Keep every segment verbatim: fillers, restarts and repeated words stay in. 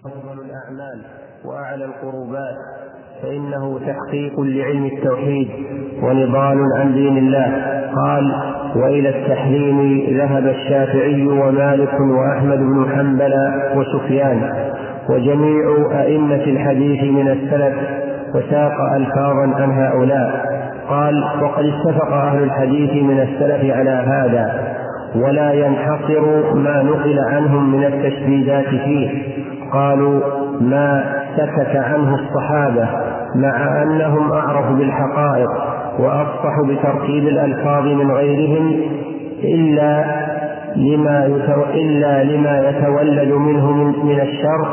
أفضل الأعمال وأعلى القربات، فإنه تحقيق لعلم التوحيد ونضال عن دين الله. قال: وإلى التحريم ذهب الشافعي ومالك وأحمد بن حنبل وسفيان وجميع أئمة الحديث من السلف، وساق ألفاظا عن هؤلاء. قال: وقد اتفق أهل الحديث من السلف على هذا، ولا ينحصر ما نقل عنهم من التشديدات فيه. قالوا: ما سكت عنه الصحابة مع أنهم أعرف بالحقائق وأفصح بترتيب الألفاظ من غيرهم إلا لما, إلا لما يتولد منه من الشر.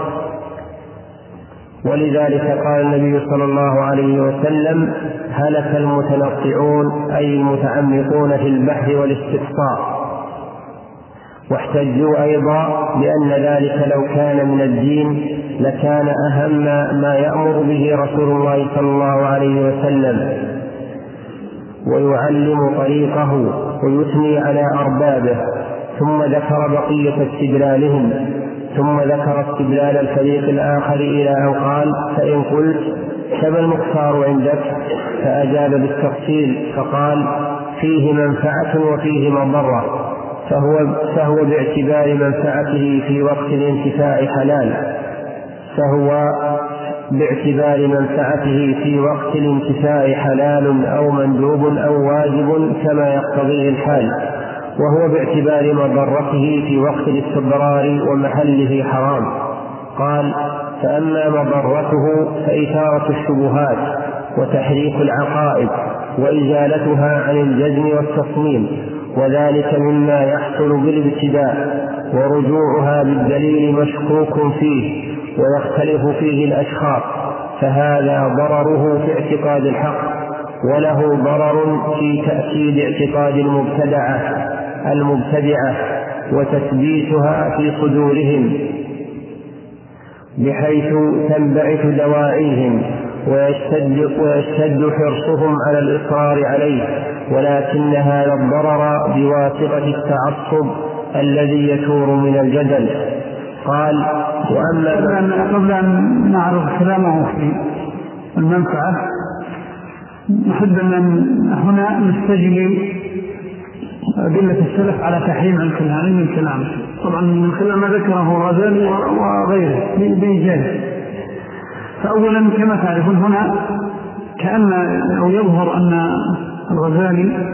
ولذلك قال النبي صلى الله عليه وسلم: هلك المتنطعون، أي المتعمقون في البحث والاستقصاء. واحتجوا أيضا بأن ذلك لو كان من الدين لكان أهم ما يأمر به رسول الله صلى الله عليه وسلم ويعلم طريقه ويثني على أربابه. ثم ذكر بقية استدلالهم، ثم ذكر استدلال الفريق الآخر إلى أن قال: فإن قلت كما المختار عندك، فأجاب بالتفصيل فقال: فيه منفعة وفيه مضرة، فهو, فهو باعتبار منفعته في وقت الانتفاع حلال فهو باعتبار منفعته في وقت الانتفاع حلال أو مندوب أو واجب كما يقتضيه الحال، وهو باعتبار مضرته في وقت الاستضرار ومحله حرام. قال: فأما مضرته فإثارة الشبهات وتحريف العقائد وإزالتها عن الجزم والتصميم، وذلك مما يحصل بالابتداء، ورجوعها بالدليل مشكوك فيه ويختلف فيه الأشخاص، فهذا ضرره في اعتقاد الحق، وله ضرر في تأكيد اعتقاد المبتدعة المبتدعة وتثبيتها في صدورهم، بحيث تنبعث دواعيهم ويشتد, ويشتد حرصهم على الإصرار عليه، ولكن هذا الضرر بواسطة التعصب الذي يثور من الجدل. قال: وأما قبل أن نعرض كلامه في المنفعة، نحب أن هنا نستجلي أدلة السلف على تحريم علم الكلام. طبعا من خلال ما ذكره الغزالي وغيره بإيجاز. فأولا كما تعرفون هنا كأن أو يظهر أن الغزالي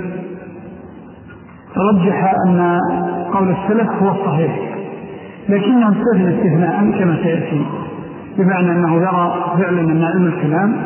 رجح أن قول السلف هو الصحيح، لكنه استثنى استثناء كما سيأتي، بمعنى أنه يرى فعلا أن علم الكلام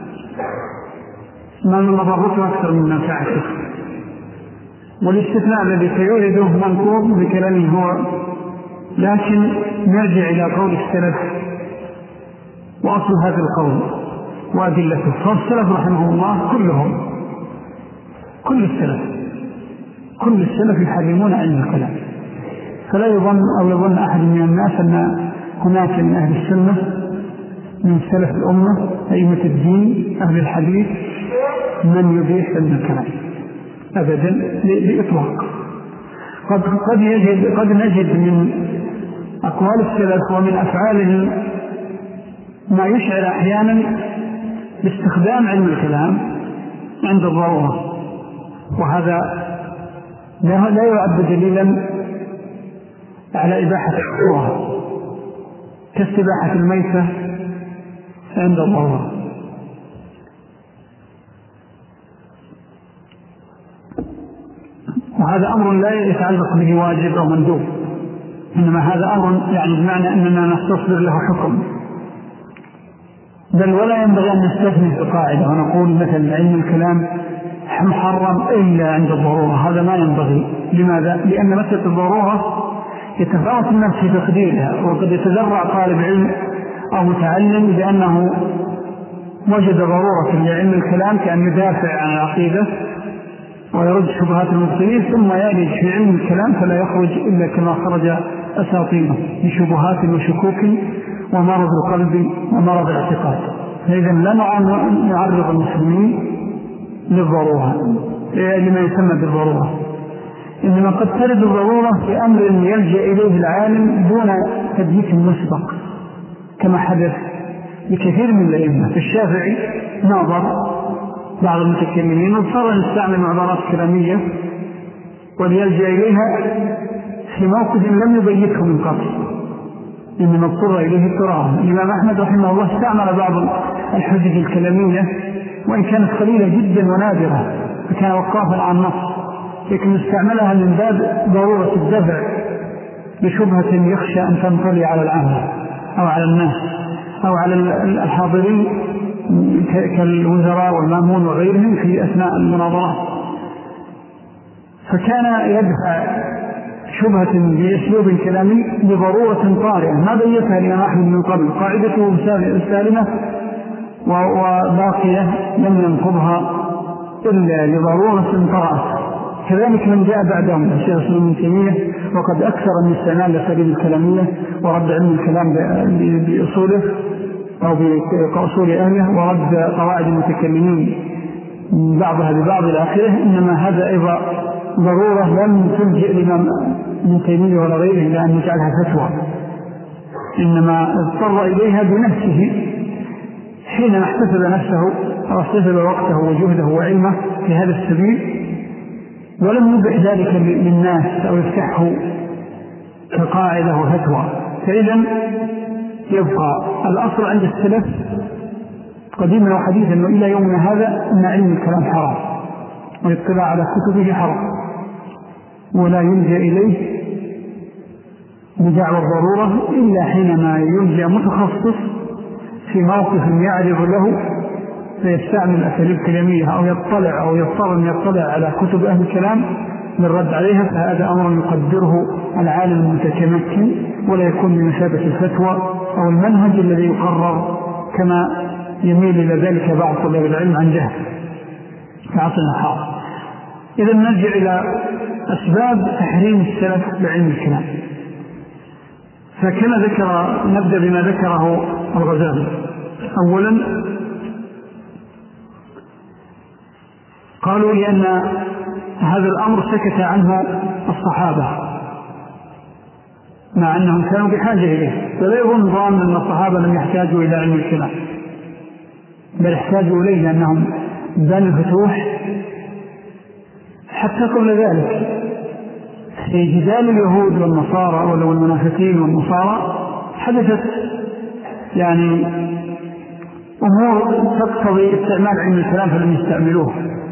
ما مضرته أكثر من منفعته، والاستثناء الذي سيورده منقوض بكلامه هو. لكن نرجع إلى قول السلف وأصل هذا القول وأدلته. فالسلف رحمه الله كلهم كل السلف كل السلف يحرمون علم الكلام، فلا يظن أو يظن أحد من الناس أن هناك من أهل السنة من سلف الأمة أئمة الدين أهل الحديث من يبيح علم الكلام أبدا بإطلاق. قد, قد, يجد قد نجد من أقوال السلف ومن أفعالهم ما يشعر أحيانا باستخدام علم الكلام عند الضرورة، وهذا لا يعد دليلا على إباحة الضرورة، كاستباحة الميتة عند الضرورة. وهذا أمر لا يتعلق به واجب أو مندوب، إنما هذا أمر يعني بمعنى أننا نستصدر له حكم، بل ولا ينبغي أن نستثني القاعدة ونقول مثلا علم الكلام محرم إلا عند الضرورة. هذا ما ينبغي. لماذا؟ لأن مسألة الضرورة يتفاوت الناس في تقديرها، وقد يتذرع طالب علم أو متعلم بأنه وجد ضرورة في علم الكلام كأن يدافع عن العقيدة ويرد شبهات المبطلين، ثم يلج في علم الكلام فلا يخرج إلا كما خرج أساطينه بشبهات وشكوك ومرض القلب ومرض الاعتقاد. فإذا لا نعرض المسلمين للضرورة لما يسمى بالضرورة، إنما قد ترد الضرورة في أمر يلجأ إليه العالم دون تدليك مسبق، كما حدث بكثير من الأئمة. في الشافعي ناظر بعض المتكلمين واضطر أن يستعمل عبارات كلامية وليلجأ إليها في موقف لم يبيته من قبل، إنما اضطر إليه اضطرارا. الإمام أحمد رحمه الله استعمل بعض الحجج الكلامية وإن كانت قليلة جدا ونادرة، فكان وقافا عن نص، لكن استعملها من باب ضرورة الدفع بشبهة يخشى أن تنطلي على العامة أو على الناس أو على الحاضرين كالوزراء والمامون وغيرهم في أثناء المناظرات، فكان يدفع شبهة بأسلوب كلامي بضرورة طارئة ما بيتها الإمام أحمد من قبل، قاعدته سالمة وباقية لم ينقضها إلا لضرورة طارئة. كذلك من جاء بعدهم الشيخ الإسلام ابن تيمية وقد أكثر من استعمال الأساليب الكلامية ورد علم الكلام بأصوله أو بأصول أهله ورد قواعد المتكلمين بعضها ببعض إلى آخره، إنما هذا أيضا ضرورة لم تلجئ الإمام ابن تيمية ولا غيره لأن يجعلها فتوى، إنما اضطر إليها بنفسه حين احتسب نفسه أو احتسب وقته وجهده وعلمه في هذا السبيل، ولم يبح ذلك للناس أو يفتحه كقاعدة وفتوى. فإذا يبقى الأصل عند السلف قديما وحديثا أنه إلى يومنا هذا أن علم الكلام حرام والاطلاع على كتبه حرام، ولا يلجأ إليه بدعوى الضرورة إلا حينما يلجأ متخصص في موقف يعرض له فيستعمل أساليب كلامية أو يطلع أو يضطر أن يطلع على كتب أهل الكلام للرد عليها، فهذا أمر يقدره العالم المتمكن ولا يكون بمثابة الفتوى أو المنهج الذي يقرر كما يميل إلى ذلك بعض طلاب العلم عن جهل في عصرنا الحاضر. إذا نرجع إلى أسباب تحريم السلف بعلم الكلام. فكما ذكر نبدأ بما ذكره الغزالي. أولا قالوا لأن هذا الأمر سكت عنه الصحابة مع أنهم كانوا بحاجة إليه، فلا يظن ظان أن الصحابة لم يحتاجوا إلى علم الكلام، بل احتاجوا إليه لأنهم بنوا الفتوح. حتى قبل ذلك في جدال اليهود والنصارى ولو المنافقين والنصارى حدثت يعني أمور تقتضي استعمال علم الكلام فلم يستعملوه،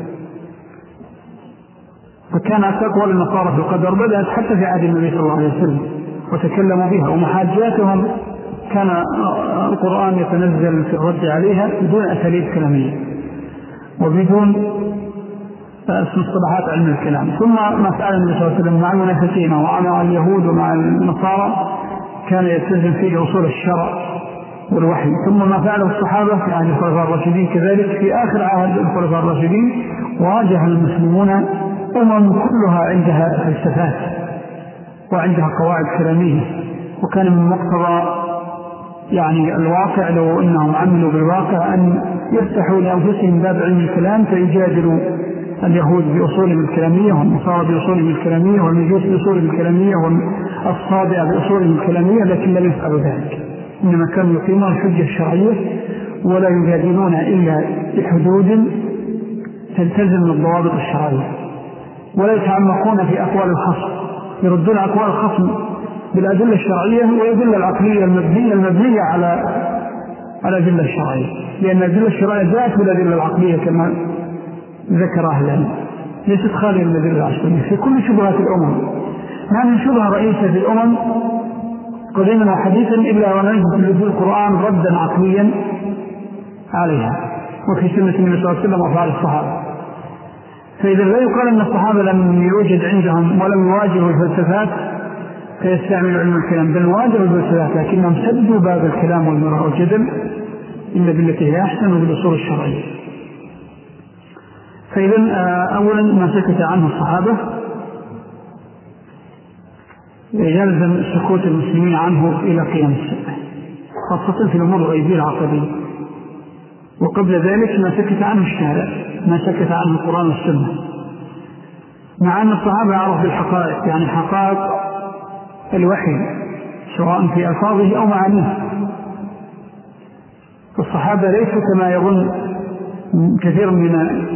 فكان تقوى النصارى في القدر بدأت حتى في عهد النبي صلى الله عليه وسلم وتكلموا بها، ومحاجاتهم كان القرآن يتنزل في الرد عليها بدون أساليب كلامية وبدون مصطلحات علم الكلام. ثم ما فعل النبي صلى الله عليه وسلم مع المنافقين ومع اليهود ومع النصارى كان يلتزم فيه أصول الشرع والوحي. ثم ما فعله الصحابة في عهد الخلفاء الراشدين كذلك في آخر عهد الخلفاء الراشدين واجه المسلمون أمم كلها عندها فلسفات وعندها قواعد كلامية، وكان من مقتضى يعني الواقع لو أنهم عملوا بالواقع أن يفتحوا لأنفسهم باب علم الكلام فيجادلوا اليهود بأصولهم الكلامية والنصارى بأصولهم الكلامية والمجوس بأصولهم الكلامية والصابئة بأصولهم الكلامية، لكن لم يفعلوا ذلك، إنما كانوا يقيمون الحجة الشرعية ولا يجادلون إلا بحدود تلتزم الضوابط الشرعية، ولا يتعمقون في أقوال الخصم، يردون أقوال الخصم بالأدلة الشرعية ويدل العقلية المبنية المبنية على على الأدلة الشرعية، لأن الأدلة الشرعية جاءت بالأدلة العقلية كما ذكر أهل العلم، ليست خالية من الأدلة العقلية في كل شبهات الأمم. ما من شبهة رئيسة في الأمم قديما وحديثا إلا ونجد في القرآن ردا عقليا عليها، وفي سنة النبي صلى الله عليه وسلم وفعل الصحابة. فإذا لا يقال أن الصحابة لم يوجد عندهم ولم يواجهوا الفلسفات فيستعملوا علم الكلام، بل واجهوا الفلسفات لكنهم سدوا باب الكلام والمراء والجدل إلا بالتي هي أحسن وبالأصول الشرعية. فإذا أولا ما سكت عنه الصحابة يلزم سكوت المسلمين عنه إلى قيام الساعة، خاصة في الأمور الغيبية العقدية. وقبل ذلك ما سكت عنه الشارع، ما سكت عنه القرآن والسنة، مع أن الصحابة عرفوا بالحقائق، يعني حقائق الوحي سواء في ألفاظه أو معانيه، الصحابة ليسوا كما يظن كثير من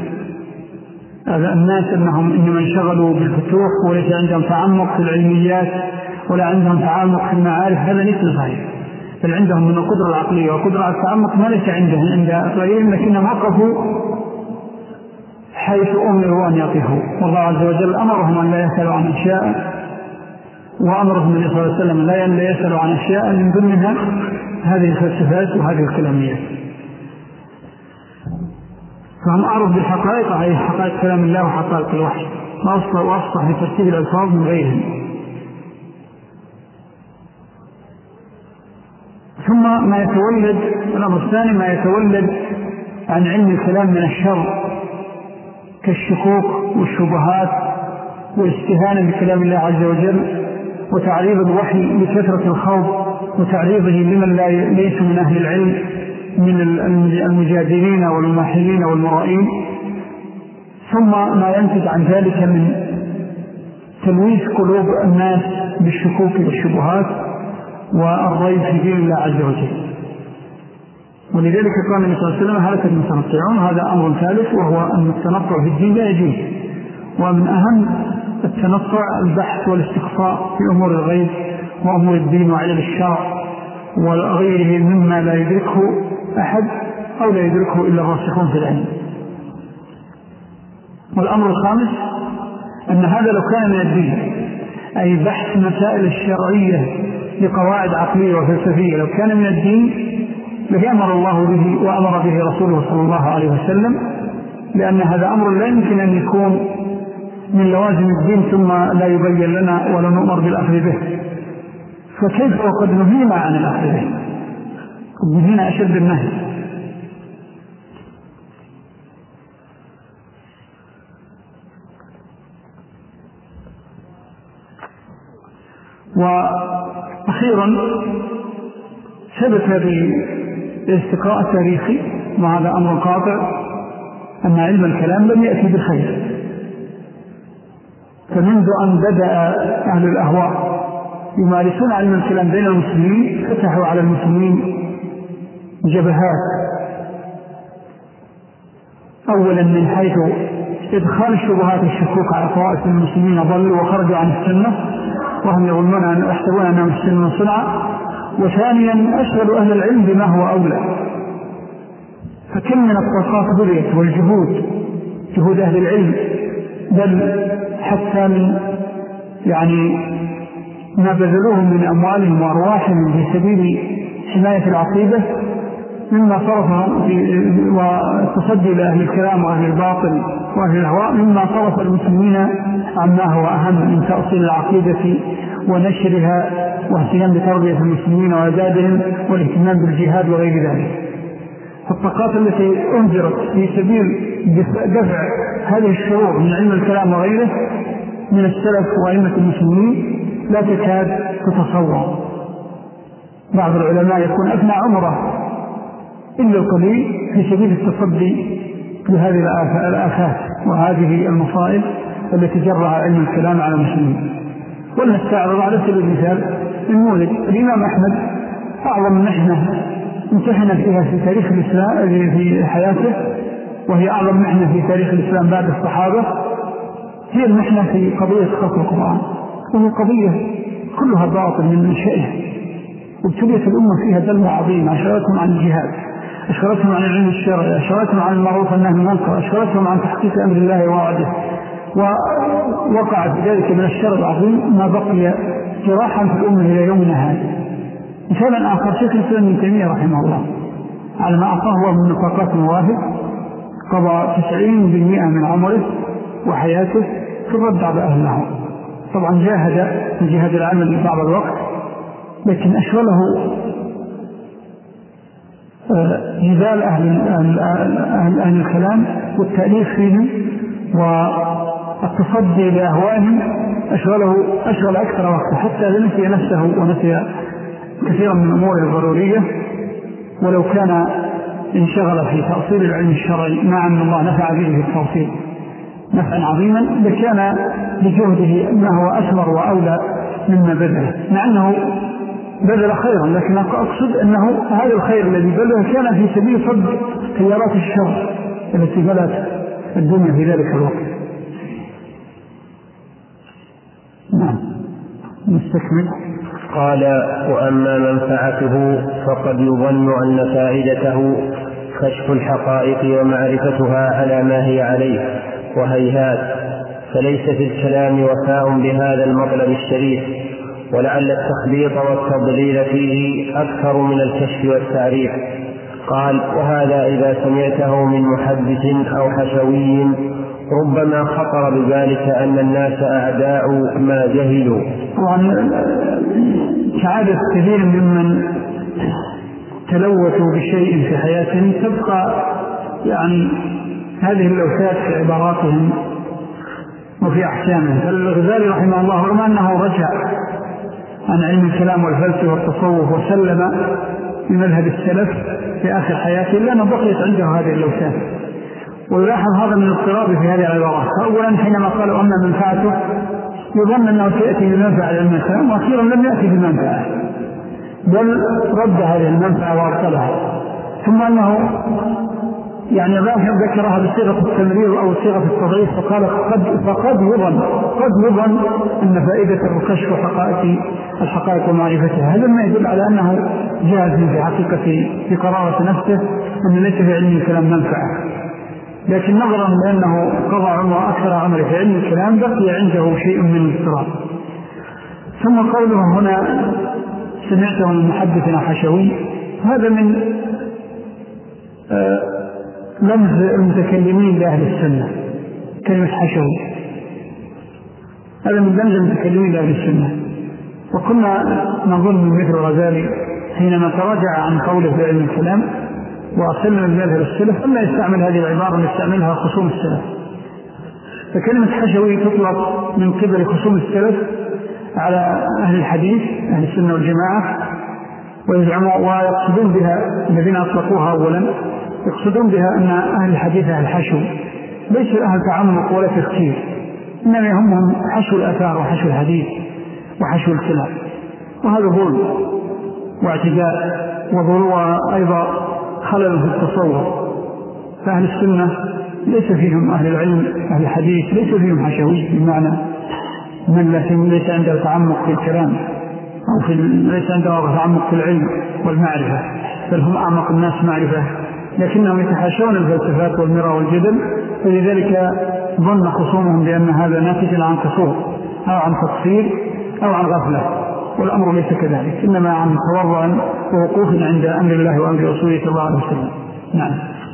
الناس أنهم إنما انشغلوا بالفتوح وليس عندهم تعمق في العلميات ولا عندهم تعمق في المعارف. هذا ليس صحيح، بل عندهم من القدرة العقلية وقدرة على التعمق ما ليس عندهم عند غيرهم، لكنهم وقفوا حيث أمروا أن يقفوا. والله عز وجل أمرهم أن لا يسألوا عن أشياء، وأمرهم النبي صلى الله عليه وسلم لا يسألوا عن أشياء من ضمنها هذه الفلسفات وهذه الكلاميات. فهم أعرف بالحقائق، أي حقائق كلام الله وحقائق الوحي، وأفصح بترتيب الألفاظ من غيرهم. ثم ما يتولد الأمر الثاني ما يتولد عن علم الكلام من الشر كالشكوك والشبهات والاستهانة بكلام الله عز وجل، وتعريض الوحي لكثرة الخوض وتعريضه لمن لا ليس من أهل العلم من المجادلين والمماحلين والمرائين. ثم ما ينتج عن ذلك من تلويث قلوب الناس بالشكوك والشبهات والريب في دين الله عز وجل. ولذلك قال النبي صلى الله عليه وسلم هلكت المتنطعون. هذا أمر ثالث، وهو أن التنطع في الدين لا يجوز، ومن أهم التنطع البحث والاستقصاء في أمور الغيب وأمور الدين وعلم الشرع وغيره مما لا يدركه أحد أو لا يدركه إلا الراسخون في العلم. والأمر الخامس أن هذا لو كان من الدين، أي بحث مسائل الشرعية لقواعد عقلية وفلسفية، لو كان من الدين لأمر الله به وأمر به رسوله صلى الله عليه وسلم، لأن هذا أمر لا يمكن أن يكون من لوازم الدين ثم لا يبين لنا ولا نؤمر بالأخذ به. فكيف وقد نهينا عن الأخذ به؟ قد نهينا أشد النهي. وأخيرا ثبت بالاستقراء التاريخي، وهذا أمر قاطع، أن علم الكلام لم يأتي بالخير. فمنذ أن بدأ أهل الأهواء يمارسون علم الكلام بين المسلمين فتحوا على المسلمين جبهات، أولا من حيث إدخال الشبهات الشكوك على طوائف المسلمين ضلوا وخرجوا عن السنة وهم يظنون أن يحسبون أنهم السنة صنعا، وثانيا أشغلوا أهل العلم بما هو أولى. فكم من الطاقات بذلت والجهود، جهود أهل العلم، بل حتى من يعني ما بذلوه من أموالهم وأرواحهم في سبيل حماية العقيدة، مما صرف والتصدي لأهل الكلام وأهل الباطل وأهل الهواء، مما صرف المسلمين عما هو أهم من تأصيل العقيدة ونشرها واهتمام بتربية المسلمين وإعدادهم والاهتمام بالجهاد وغير ذلك. فالطاقات التي أنذرت في سبيل دفع هذه الشرور من علم الكلام وغيره من السلف وأئمة المسلمين لا تكاد تتصور. بعض العلماء يكون أثنى عمره إلا القليل في سبيل التصدي لهذه الآفات وهذه المصائب التي جرها علم الكلام على المسلمين. ولنستعرض على سبيل المثال نموذج الإمام أحمد، أعظم محنة امتحن فيها في تاريخ الإسلام في حياته، وهي أعظم محنة في تاريخ الإسلام بعد الصحابة، هي المحنة في قضية خلق القرآن، وهي قضية كلها باطل من منشئه، وابتليت الأمة فيها دلوة عظيمة، أشغلتهم عن الجهاد، أشغلتهم عن العلم الشرعي، أشغلتهم عن المعروف والنهي عن المنكر، أشغلتهم عن تحقيق أمر الله ووعده، ووقع في ذلك من الشر العظيم ما بقي جراحا في الأمة إلى يومنا هذا. مثالا آخر، شيخ الإسلام ابن تيمية رحمه الله على ما أعطاه الله من نفقات المواهب قضى تسعين بالمئة من عمره وحياته في الرد على أهله. طبعا جاهد من جهاد العمل بعض الوقت، لكن أشغله جبال أهل, أهل, أهل الكلام والتأليف فيهم والتصدي لأهوائهم، أشغله أشغل أكثر وقت، حتى نسي نفسه ونسي كثيرا من أموره الضرورية. ولو كان انشغل في تأصيل العلم الشرعي مع أن الله نفع به في التوصيل نفعا عظيما لكان لجهده ما هو أثمر وأولى مما بذله، مع أنه بذل خيرا، لكن أقصد أنه هذا الخير الذي بذله كان في سبيل صد تيارات الشر التي ملأت الدنيا في ذلك الوقت. نعم نستكمل. قال: وأما منفعته فقد يظن أن فائدته كشف الحقائق ومعرفتها على ما هي عليه، وهيهات، فليس في الكلام وفاء بهذا المطلب الشريف، ولعل التخبيط والتضليل فيه أكثر من الكشف والتعريف. قال: وهذا إذا سمعته من محدث أو حشوي ربما خطر بذلك أن الناس أعداء ما جهلوا. طبعا سعادة كثير ممن تلوثوا بشيء في حياتهم تبقى يعني هذه اللوثات في عباراتهم وفي أحكامهم. فالغزالي رحمه الله رغم أنه رجع عن علم الكلام والفلسفة والتصوف وسلم بمذهب السلف في آخر حياته، إلا أنه بقيت عنده هذه اللوثات، ويلاحظ هذا من اضطراب في هذه العبارات. فأولا حينما قالوا أما منفعته يظن أنه سيأتي بمنفعة علم الكلام، وأخيرا لم يأتي بمنفعة بل رد هذه المنفعة وأرسلها. ثم أنه يعني ذكرها بصيغة التمرير أو صيغة التضعيف، فقال قد فقد يظن قد يظن أن فائدة الكشف حقائق الحقائق ومعرفتها. هذا ما يدل على أنه جاهز في حقيقة في قرارة نفسه أن ليس في علم الكلام منفعة، لكن نظرا لأنه قضى عمره أكثر عمره في علم الكلام بقي عنده شيء من الاضطراب. ثم قوله هنا سمعته من محدث حشوي، هذا من آه لمز المتكلمين لأهل السنة. كلمة حشوي هذا من لمز المتكلمين لأهل السنة. وكنا نظن مثل الغزالي حينما تراجع عن قوله في علم الكلام وأصلنا بمذهب السلف ألا يستعمل هذه العبارة اللي يستعملها خصوم السلف. فكلمة حشوي تطلق من قبل خصوم السلف على أهل الحديث أهل السنة والجماعة، ويزعموا ويقصدون بها الذين أطلقوها أولا يقصدون بها أن أهل الحديث أهل الحشو، ليس أهل تعمق ولا تفكير، إنما يهمهم حشو الأثار وحشو الحديث وحشو الكلام، وهذا ظلم واعتداء وضروع أيضا خلل في التصور. فأهل السنة ليس فيهم أهل العلم أهل الحديث ليس فيهم حشوي، بمعنى من ليس عنده تعمق في الكلام أو في ليس عنده تعمق في العلم والمعرفة، بل هم أعمق الناس معرفة، لكنهم يتحاشون الفلسفات والمرى والجدل. فلذلك ظن خصومهم بأن هذا ناتج عن قصور أو عن تقصير أو عن غفلة، والأمر ليس كذلك، إنما عن تورع ووقوف عند أمر الله وأمر رسوله صلى الله عليه وسلم. نعم.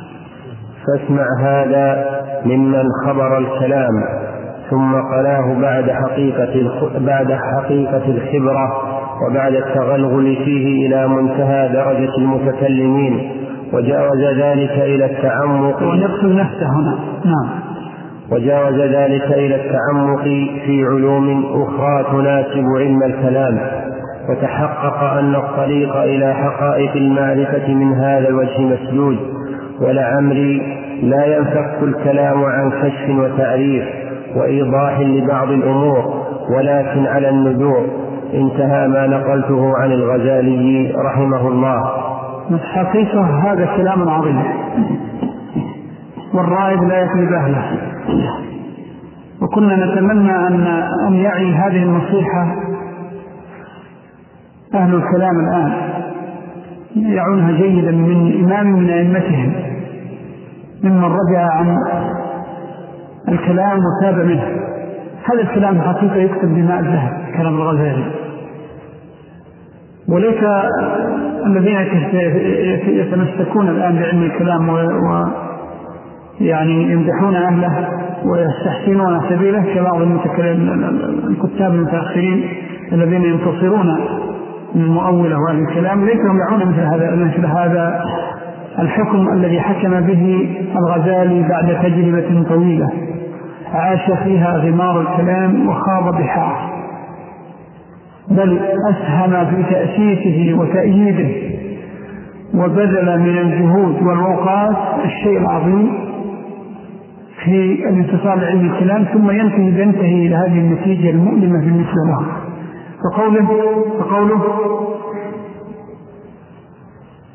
فاسمع هذا ممن خبر الكلام ثم قلاه بعد حقيقة بعد حقيقة الخبرة وبعد التغلغل فيه إلى منتهى درجة المتكلمين، وجاوز ذلك إلى التعمق ونقص نفسه هنا. نعم. وجاوز ذلك إلى التعمق في علوم أخرى تناسب علم الكلام، وتحقق أن الطريق إلى حقائق المعرفة من هذا الوجه مسدود، ولعمري لا ينفك الكلام عن كشف وتعريف وإيضاح لبعض الأمور، ولكن على النذور. انتهى ما نقلته عن الغزالي رحمه الله. حقيقة هذا كلام عظيم، والرائد لا يكذب أهله، وكنا نتمنى أن أن يعي هذه النصيحة أهل الكلام الآن، يعونها جيدا من إمام من أئمتهم ممن رجع عن الكلام وتاب منه. هذا الكلام الحقيقة يكتب بماء الذهب، كلام الغزالي، وليس الذين يتمسكون الآن بعلم الكلام و يعني يمدحون أهله ويستحسنون سبيله كبعض الكتاب المتأخرين الذين ينتصرون من المؤولة وأهل الكلام، ليس هم يعون مثل هذا مثل هذا الحكم الذي حكم به الغزالي بعد تجربة طويلة عاش فيها غمار الكلام وخاض بحار، بل أسهم في تأسيسه وتأييده وبذل من الجهود والأوقات الشيء العظيم في الانتصار لعلم الكلام، ثم ينتهي ينتهي إلى هذه النتيجة المؤلمة بالنسبة له. فقوله, فقوله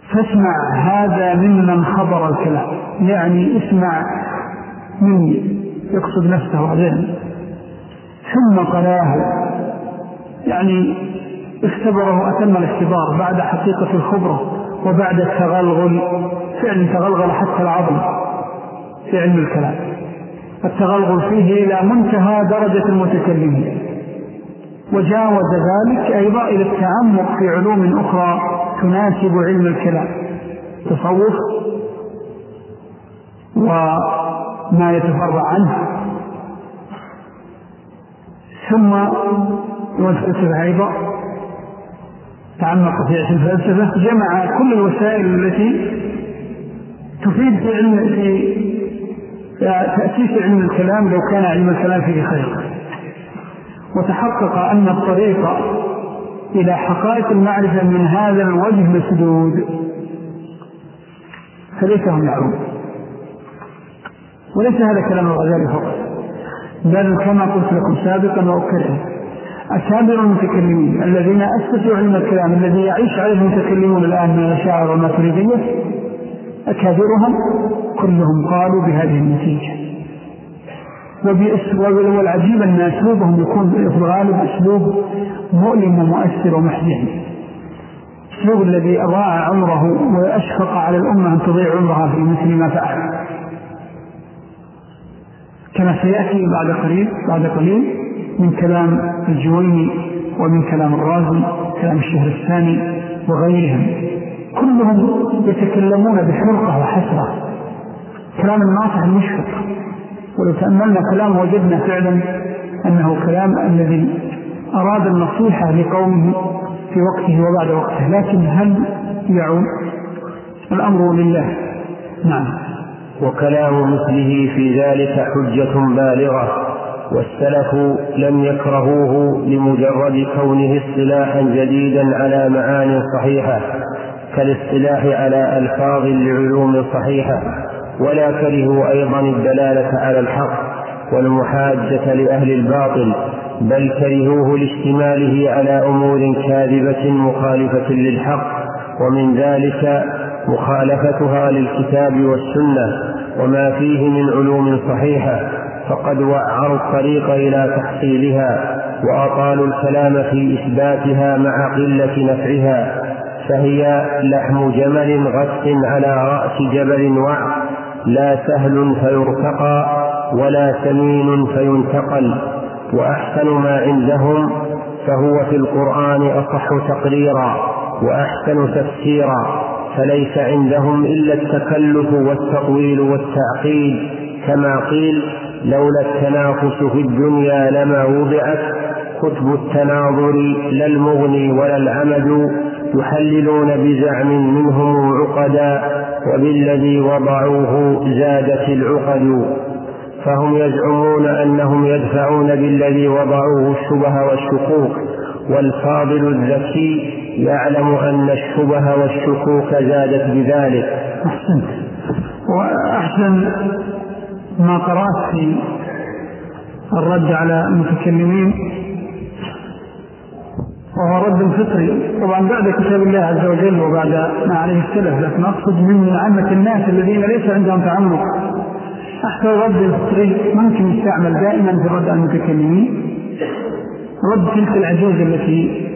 فاسمع هذا ممن خبر الكلام، يعني اسمع من يقصد نفسه عزيزا، ثم قلاه، يعني اختبره أتم الاختبار بعد حقيقة الخبرة وبعد التغلغل، فعلا تغلغل حتى العظم في علم الكلام، التغلغل فيه إلى منتهى درجة المتكلمين، وجاوز ذلك أيضا إلى التعمق في علوم أخرى تناسب علم الكلام، تصوف وما يتفرع عنه، ثم والفلسفة أيضا تعمق في الفلسفة، جمع كل الوسائل التي تفيد في علم في تأسيس علم الكلام لو كان علم الكلام فيه خير، وتحقق أن الطريق إلى حقائق المعرفة من هذا الوجه مسدود، فليس هم يعلمون. وليس هذا كلام الغزالي فقط، بل كما قلت لكم سابقا وأكرر، أكابر المتكلمين الذين أسسوا علم الكلام الذي يعيش عليه المتكلمون الآن من الأشاعرة والماتريدية، أكابرهم كلهم قالوا بهذه النتيجة. والعجيب أن أسلوبهم يكون في الغالب أسلوب مؤلم ومؤثر ومحزن، أسلوب الذي أضاع عمره وأشفق على الأمة أن تضيع عمرها في مثل ما فعل، كما سيأتي بعد قليل بعد قليل من كلام الجويني ومن كلام الرازي، كلام الشهرستاني وغيرهم، كلهم يتكلمون بحرقة وحسرة، كلام الناصح المشفق. ولو تأملنا كلام وجدنا فعلا أنه كلام الذي أراد النصيحة لقومه في وقته وبعد وقته، لكن هل يعود؟ الأمر لله. نعم. وكلام مثله في ذلك حجة بالغة، والسلف لم يكرهوه لمجرد كونه اصطلاحا جديدا على معاني صحيحة كالاصطلاح على ألفاظ لعلوم صحيحة، ولا كرهوا أيضا الدلالة على الحق والمحاجة لأهل الباطل، بل كرهوه لاشتماله على أمور كاذبة مخالفة للحق، ومن ذلك مخالفتها للكتاب والسنة وما فيه من علوم صحيحة، فقد وعروا الطريق إلى تحصيلها وأطالوا الكلام في إثباتها مع قلة نفعها، فهي لحم جمل غث على رأس جبل وعر، لا سهل فيرتقى ولا سمين فينتقل، وأحسن ما عندهم فهو في القرآن أصح تقريرا وأحسن تفسيرا، فليس عندهم إلا التكلف والتطويل والتعقيد، كما قيل لولا التنافس في الدنيا لما وضعت كتب التناظر لا المغني ولا العمد، يحللون بزعم منهم عقدا وبالذي وضعوه زادت العقد، فهم يزعمون أنهم يدفعون بالذي وضعوه الشبه والشكوك، والفاضل الذكي يعلم أن الشبه والشكوك زادت بذلك. أحسن. وأحسن ما قرأت في الرد على المتكلمين وهو رد فطري طبعا بعد كتاب الله عز وجل وبعد ما عليه السلف، لكن أقصد من عامة الناس الذين ليس عندهم تعمق. أحسن الرد الفطري ممكن يستعمل دائما في الرد على المتكلمين، رد تلك العجوز التي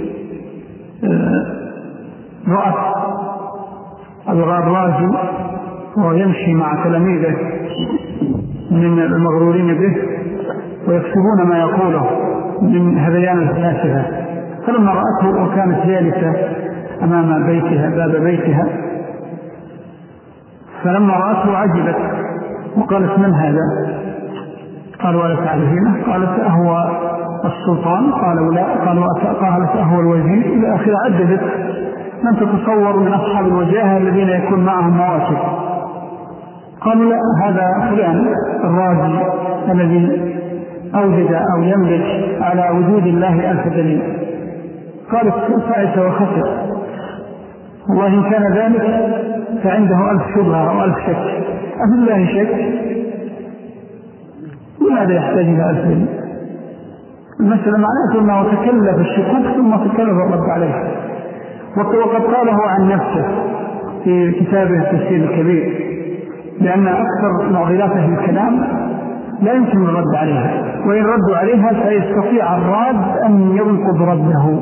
رأت الغرازي وهو يمشي مع تلاميذه من المغرورين به ويكتبون ما يقوله من هذيان الفلاسفة، فلما رأته وكانت جالسة أمام بيتها باب بيتها، فلما رأته عجبت وقالت من هذا؟ قال ولا تعرفينه؟ قالت أهو السلطان؟ قالوا لا. قالوا قالت أهو الوزير؟ إلى آخر. عددت من تتصور من أصحاب الوجاهة الذين يكون معهم مواكب. قالوا لا، هذا فلان الرازي الذي أوجد أو يملك على وجود الله ألف دليل. قالت سعيت وخسر، والله إن كان ذلك فعنده ألف شبهة أو ألف شك. أفي الله شك؟ لماذا يحتاج إلى ألف دليل؟ المسألة معناته أنه تكلف الشكوك ثم تكلف الرد عليه، وقد قاله عن نفسه في كتابه التفسير الكبير، لأن أكثر معضلات أهل الكلام لا يمكن الرد عليها، وإن ردوا عليها فيستطيع الراد أن ينقض رده،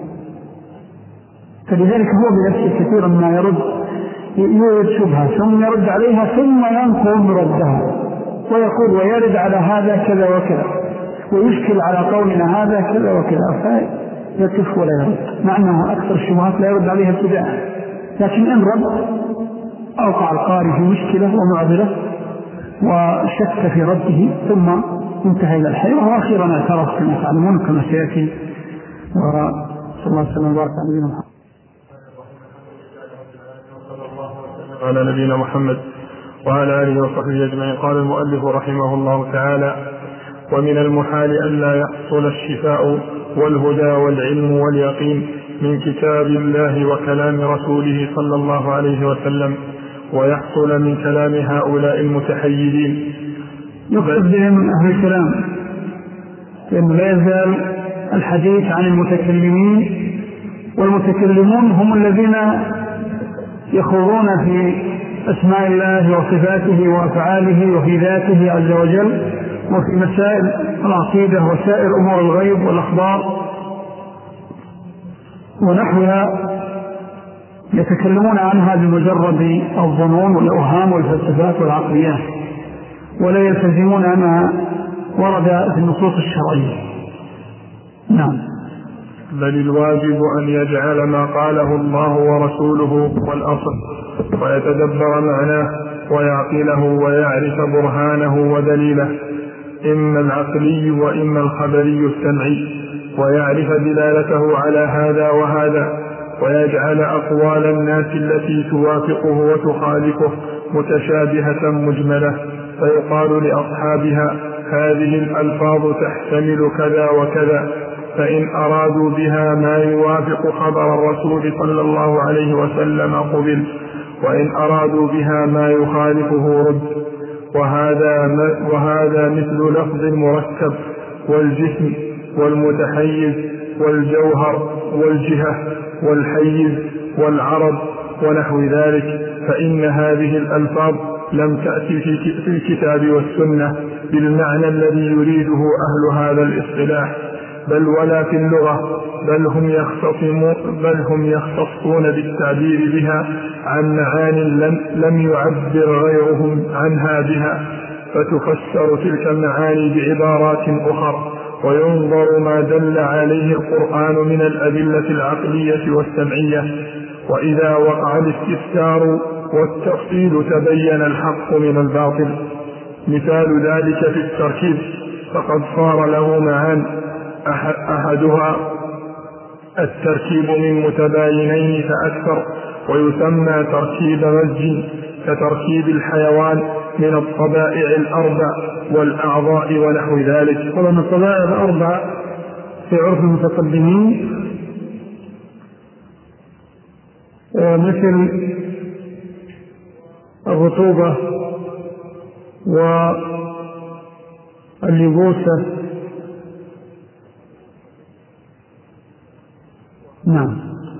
فلذلك هو بنفسه كثيرا ما يرد يورد شبهة ثم يرد عليها ثم ينقض ردها ويقول ويرد على هذا كذا وكذا ويشكل على قولنا هذا كذا وكذا، فيكف ولا يرد، مع أنه أكثر الشبهات لا يرد عليها ابتداء، لكن إن رد أوقع القارئ في مشكلة ومعضلة وشك في رده ثم انتهى إلى الحيرة، وأخيرا اعترف كما تعلمون كما سيأتي. وصلى الله عليه وسلم وبارك على نبينا محمد على نبينا محمد وعلى آله وصحبه أجمعين. قال المؤلف رحمه الله تعالى: ومن المحال أن لا يحصل الشفاء والهدى والعلم واليقين من كتاب الله وكلام رسوله صلى الله عليه وسلم، ويحصل من كلام هؤلاء المتحيزين. يقصد بهم أهل الكلام، لأنه لا يزال الحديث عن المتكلمين، والمتكلمون هم الذين يخوضون في أسماء الله وصفاته وأفعاله وفي ذاته عز وجل، وفي مسائل العقيدة وسائر أمور الغيب والأخبار ونحوها، يتكلمون عنها بمجرد الظنون والأوهام والفلسفات والعقليات، ولا يلتزمون ما ورد في النصوص الشرعية. نعم. بل الواجب أن يجعل ما قاله الله ورسوله والأصل ويتدبر معناه ويعقله ويعرف برهانه ودليله، إما العقلي وإما الخبري السمعي، ويعرف دلالته على هذا وهذا، ويجعل أقوال الناس التي توافقه وتخالفه متشابهة مجملة، فيقال لأصحابها: هذه الألفاظ تحتمل كذا وكذا، فإن أرادوا بها ما يوافق خبر الرسول صلى الله عليه وسلم قبل، وإن أرادوا بها ما يخالفه رد. وهذا, وهذا مثل لفظ المركب والجسم والمتحيز والجوهر والجهة والحيز والعرض ونحو ذلك، فإن هذه الألفاظ لم تأتي في الكتاب والسنة بالمعنى الذي يريده أهل هذا الاصطلاح، بل ولا في اللغة، بل هم يختصمون بل هم يختصون بالتعبير بها عن معاني لم, لم يعبر غيرهم عنها بها، فتفسر تلك المعاني بعبارات أخرى، وينظر ما دل عليه القرآن من الأدلة العقلية والسمعية. وإذا وقع الاستفسار والتفصيل تبين الحق من الباطل. مثال ذلك في التركيب، فقد صار له معان، أحدها التركيب من متباينين فأكثر، ويسمى تركيب مزج، كتركيب الحيوان من الطبائع الأربع والأعضاء ونحو ذلك. طبعا الطبائع الأربع في عرف المتقدمين مثل الرطوبة واليبوسة. نعم.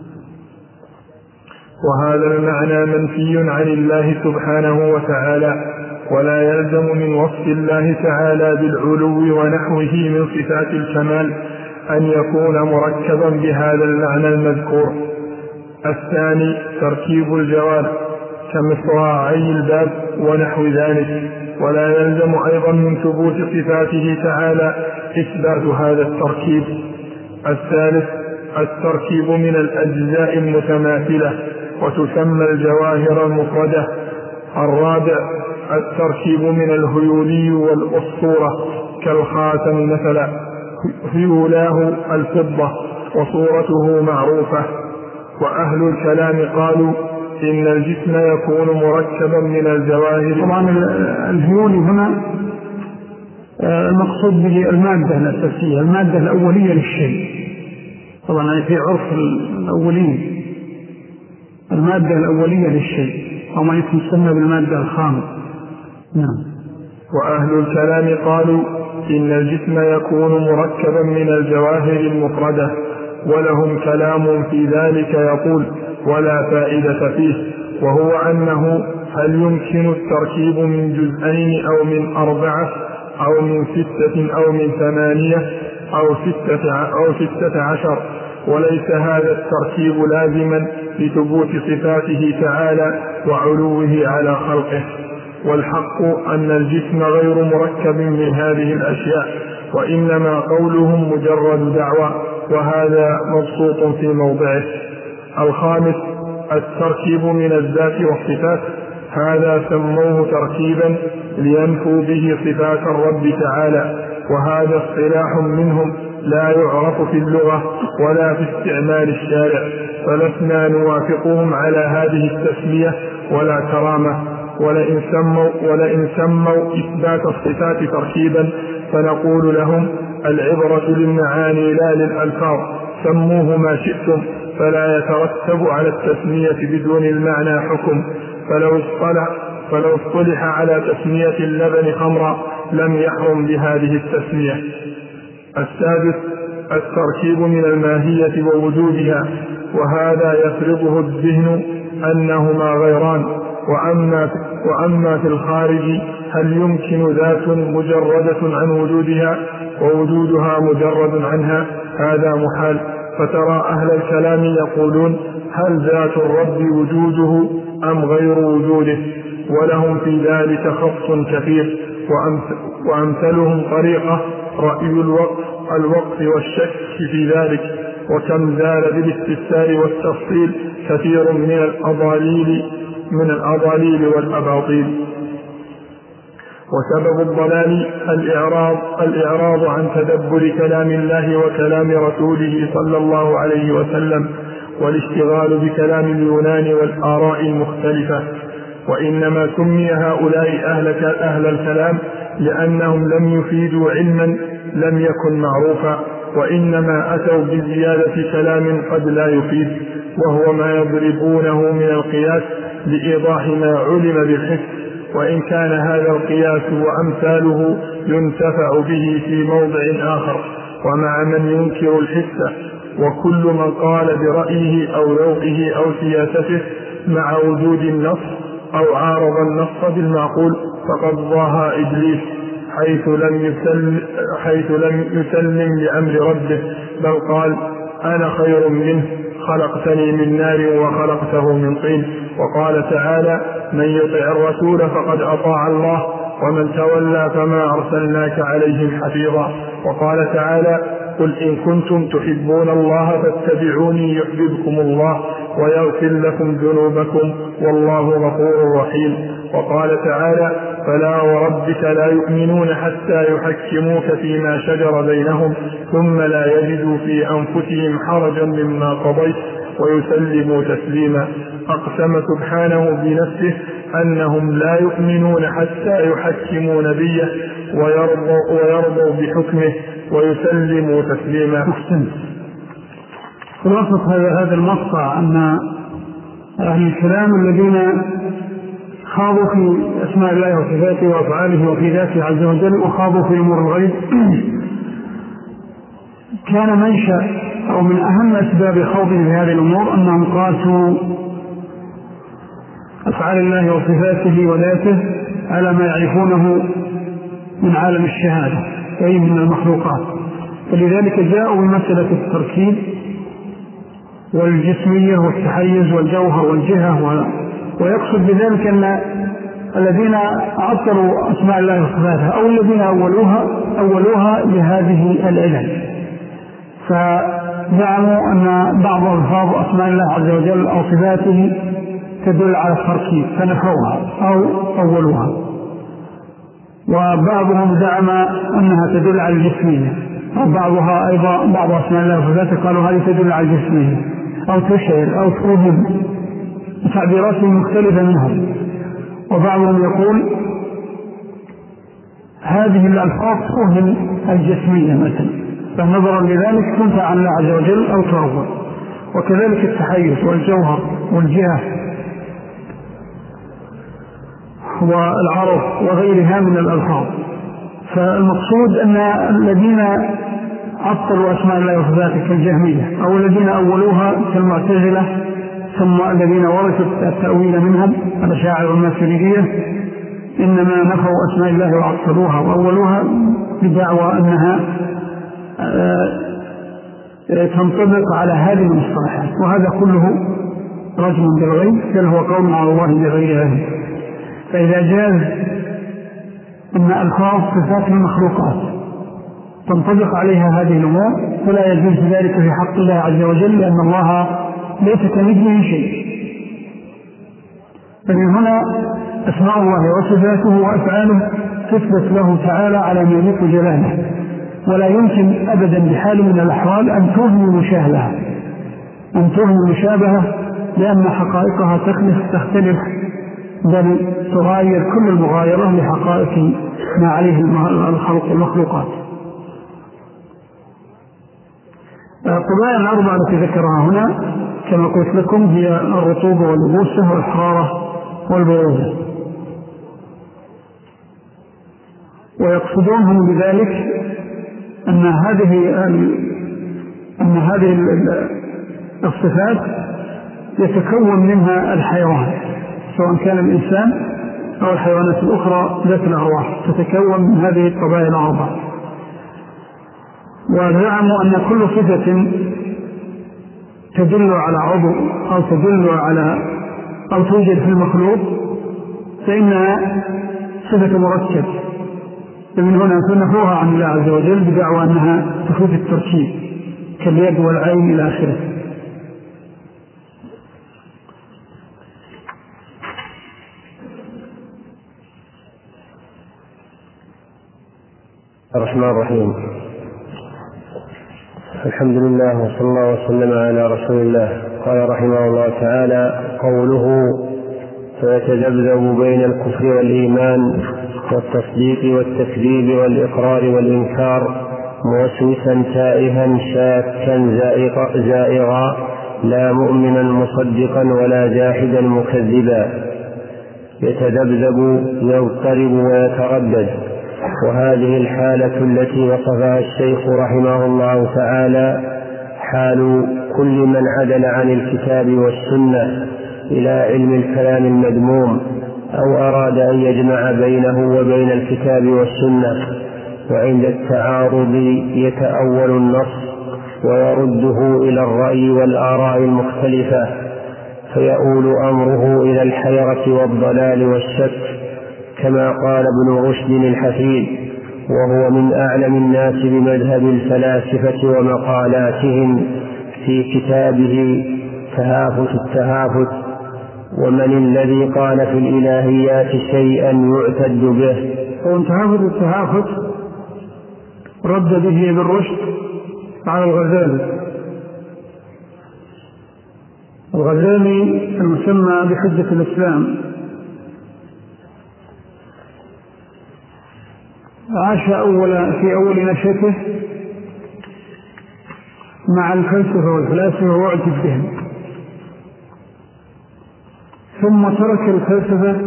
وهذا المعنى منفي عن الله سبحانه وتعالى، ولا يلزم من وصف الله تعالى بالعلو ونحوه من صفات الكمال أن يكون مركبا بهذا المعنى المذكور. الثاني تركيب الجوار كمصراعي الباب ونحو ذلك، ولا يلزم أيضا من ثبوت صفاته تعالى إثبات هذا التركيب. الثالث التركيب من الأجزاء المتماثلة، وتسمى الجواهر المفردة. الرابع التركيب من الهيولي والأسطورة كالخاتم مثلا، هيولاه الفضة وصورته معروفة. وأهل الكلام قالوا إن الجسم يكون مركبا من الجواهر. طبعا الهيولي هنا المقصود به المادة الأساسية، المادة الأولية للشيء. طبعا في عرف الأولين المادة الأولية للشيء، أو ما يسمى بالمادة الخام. نعم. وأهل الكلام قالوا إن الجسم يكون مركبا من الجواهر المفردة، ولهم كلام في ذلك يقول: ولا فائدة فيه، وهو أنه هل يمكن التركيب من جزئين أو من أربعة أو من ستة أو من ثمانية أو ستة, أو ستة عشر، وليس هذا التركيب لازما لثبوت صفاته تعالى وعلوه على خلقه. والحق أن الجسم غير مركب من هذه الأشياء، وإنما قولهم مجرد دعوة، وهذا مبسوط في موضعه. الخامس التركيب من الذات والصفات، هذا سموه تركيبا لينفوا به صفات الرب تعالى، وهذا اصطلاح منهم لا يعرف في اللغة ولا في استعمال الشارع، فلسنا نوافقهم على هذه التسمية ولا كرامة. ولئن سموا, ولئن سموا إثبات الصفات تركيبا فنقول لهم العبرة للمعاني لا للألفاظ، سموه ما شئتم، فلا يترتب على التسمية بدون المعنى حكم. فلو اصطلح, فلو اصطلح على تسمية اللبن خمرا لم يحرم بهذه التسمية. السادس التركيب من الماهية ووجودها، وهذا يفرضه الذهن أنهما غيران. وأما, وأما في الخارج هل يمكن ذات مجردة عن وجودها ووجودها مجرد عنها؟ هذا محال. فترى أهل الكلام يقولون هل ذات الرب وجوده أم غير وجوده، ولهم في ذلك خص كثير. وأمثلهم طريقة رأي الوقت, الوقت والشك في ذلك، وكم زال بالاستفسار والتفصيل كثير من الأضاليل من الأضاليل والأباطيل. وسبب الضلال الإعراض, الإعراض عن تدبر كلام الله وكلام رسوله صلى الله عليه وسلم، والاشتغال بكلام اليونان والآراء المختلفة. وإنما سمي هؤلاء أهل, أهل الكلام لأنهم لم يفيدوا علما لم يكن معروفا، وإنما أتوا بزيادة كلام قد لا يفيد، وهو ما يضربونه من القياس لإيضاح ما علم بالحس. وإن كان هذا القياس وأمثاله ينتفع به في موضع آخر، ومع من ينكر الحس، وكل من قال برأيه أو ذوقه أو سياسته مع وجود النص أو عارض النص بالمعقول فقد ضاها إبليس، حيث لم يسلم, حيث لم يسلم لأمر ربه، بل قال أنا خير منه خلقتني من نار وخلقته من طين. وقال تعالى من يطع الرسول فقد أطاع الله ومن تولى فما أرسلناك عليهم حفيظا. وقال تعالى قل إن كنتم تحبون الله فاتبعوني يحببكم الله ويغفر لكم ذنوبكم والله غفور رحيم. وقال تعالى فلا وربك لا يؤمنون حتى يحكموك فيما شجر بينهم ثم لا يجدوا في أنفسهم حرجا مما قضيت ويسلموا تسليما. أقسم سبحانه بنفسه أنهم لا يؤمنون حتى يحكموا نبيه ويرضوا, ويرضوا بحكمه ويسلموا تسليما. أحسن. خلاصة هذا المقطع أن أهل الكلام الذين خاضوا في أسماء الله وصفاته وأفعاله وفي ذاته عز وجل وخاضوا في أمور الغيب كان منشأ أو من أهم أسباب خوضهم في هذه الأمور أنهم قاسوا أفعال الله وصفاته وذاته على ما يعرفونه من عالم الشهادة أي من المخلوقات، فلذلك جاءوا بمسألة التركيب والجسمية والتحيز والجوهر والجهة، ويقصد بذلك أن الذين عطلوا أسماء الله وصفاته أو الذين أولوها أولوها لهذه العلل، فزعموا أن بعض ألفاظ أسماء الله عز وجل أو صفاته تدل على التركيب فنفوها أو أولوها، وبعضهم زعم أنها تدل على الجسمية، وبعضها أيضا بعض أسماء الله وصفاته قالوا هذه تدل على الجسمية أو تشعر أو توهم، تعبيرات مختلفة منهم. وبعضهم يقول هذه الألفاظ توهم الجسمية مثلا، فنظرا لذلك تنفع عن الله عز وجل أو ترضى. وكذلك التحيز والجوهر والجهة والعرض وغيرها من الألفاظ. فالمقصود أن الذين عطلوا أسماء الله وصفاته كالجهمية أو الذين أولوها كالمعتزلة ثم الذين ورثوا التأويل منهم الأشاعرة والماتريدية إنما نفوا أسماء الله وعطلوها وأولوها بدعوى أنها تنطبق على هذه المصطلحات، وهذا كله رجم بالغيب، بل هو قول على الله بغير علم. فإذا جاز أن ألفاظ صفات المخلوقات تنطبق عليها هذه الأمور فلا يجوز ذلك في حق الله عز وجل، لأن الله ليس كمثله شيء. فمن هنا أسماء الله وصفاته وأفعاله تثبت له تعالى على ما يليق جلاله، ولا يمكن أبدا بحال من الأحوال أن توهم المشابهة أن توهم المشابهة لأن حقائقها تختلف تختلف بل تغاير كل المغايرة لحقائق ما عليه الخلق والمخلوقات. الطبائع الأربعة التي ذكرها هنا كما قلت لكم هي الرطوبة واليبوسة والحرارة والبرودة، ويقصدونهم بذلك أن هذه أن هذه الصفات يتكون منها الحيوان، سواء كان الإنسان أو الحيوانات الأخرى ذات الأرواح، تتكون من هذه الطبائع الأربعة. وزعموا أن كل صفة تدل على عضو أو تدل على أو توجد في المخلوق فإنها صفة مركب، ومن هنا تنفوها عن الله عز وجل بدعوى أنها تفيد التركيب كاليد والعين إلى آخره. الرحمن الرحيم. الحمد لله وصلى الله وسلم على رسول الله. قال رحمه الله تعالى: قوله فيتذبذب بين الكفر والإيمان والتصديق والتكذيب والإقرار والإنكار موسوسا تائها شاكا زائغا لا مؤمنا مصدقا ولا جاحدا مكذبا. يتذبذب يضطرب ويتردد، وهذه الحالة التي وصفها الشيخ رحمه الله تعالى حال كل من عدل عن الكتاب والسنة إلى علم الكلام المذموم أو أراد أن يجمع بينه وبين الكتاب والسنة، وعند التعارض يتأول النص ويرده إلى الرأي والآراء المختلفة، فيؤول أمره إلى الحيرة والضلال والشك، كما قال ابن رشد الحفيد وهو من أعلم الناس بمذهب الفلاسفة ومقالاتهم في كتابه تهافت التهافت: ومن الذي قال في الإلهيات شيئا يعتد به. وانتهافت التهافت رد به ابن رشد على الغزالي. الغزالي المسمى بحجة الإسلام عاش أول في أول نشأته مع الفلسفة والفلاسفة واعجب بهم، ثم ترك الفلسفة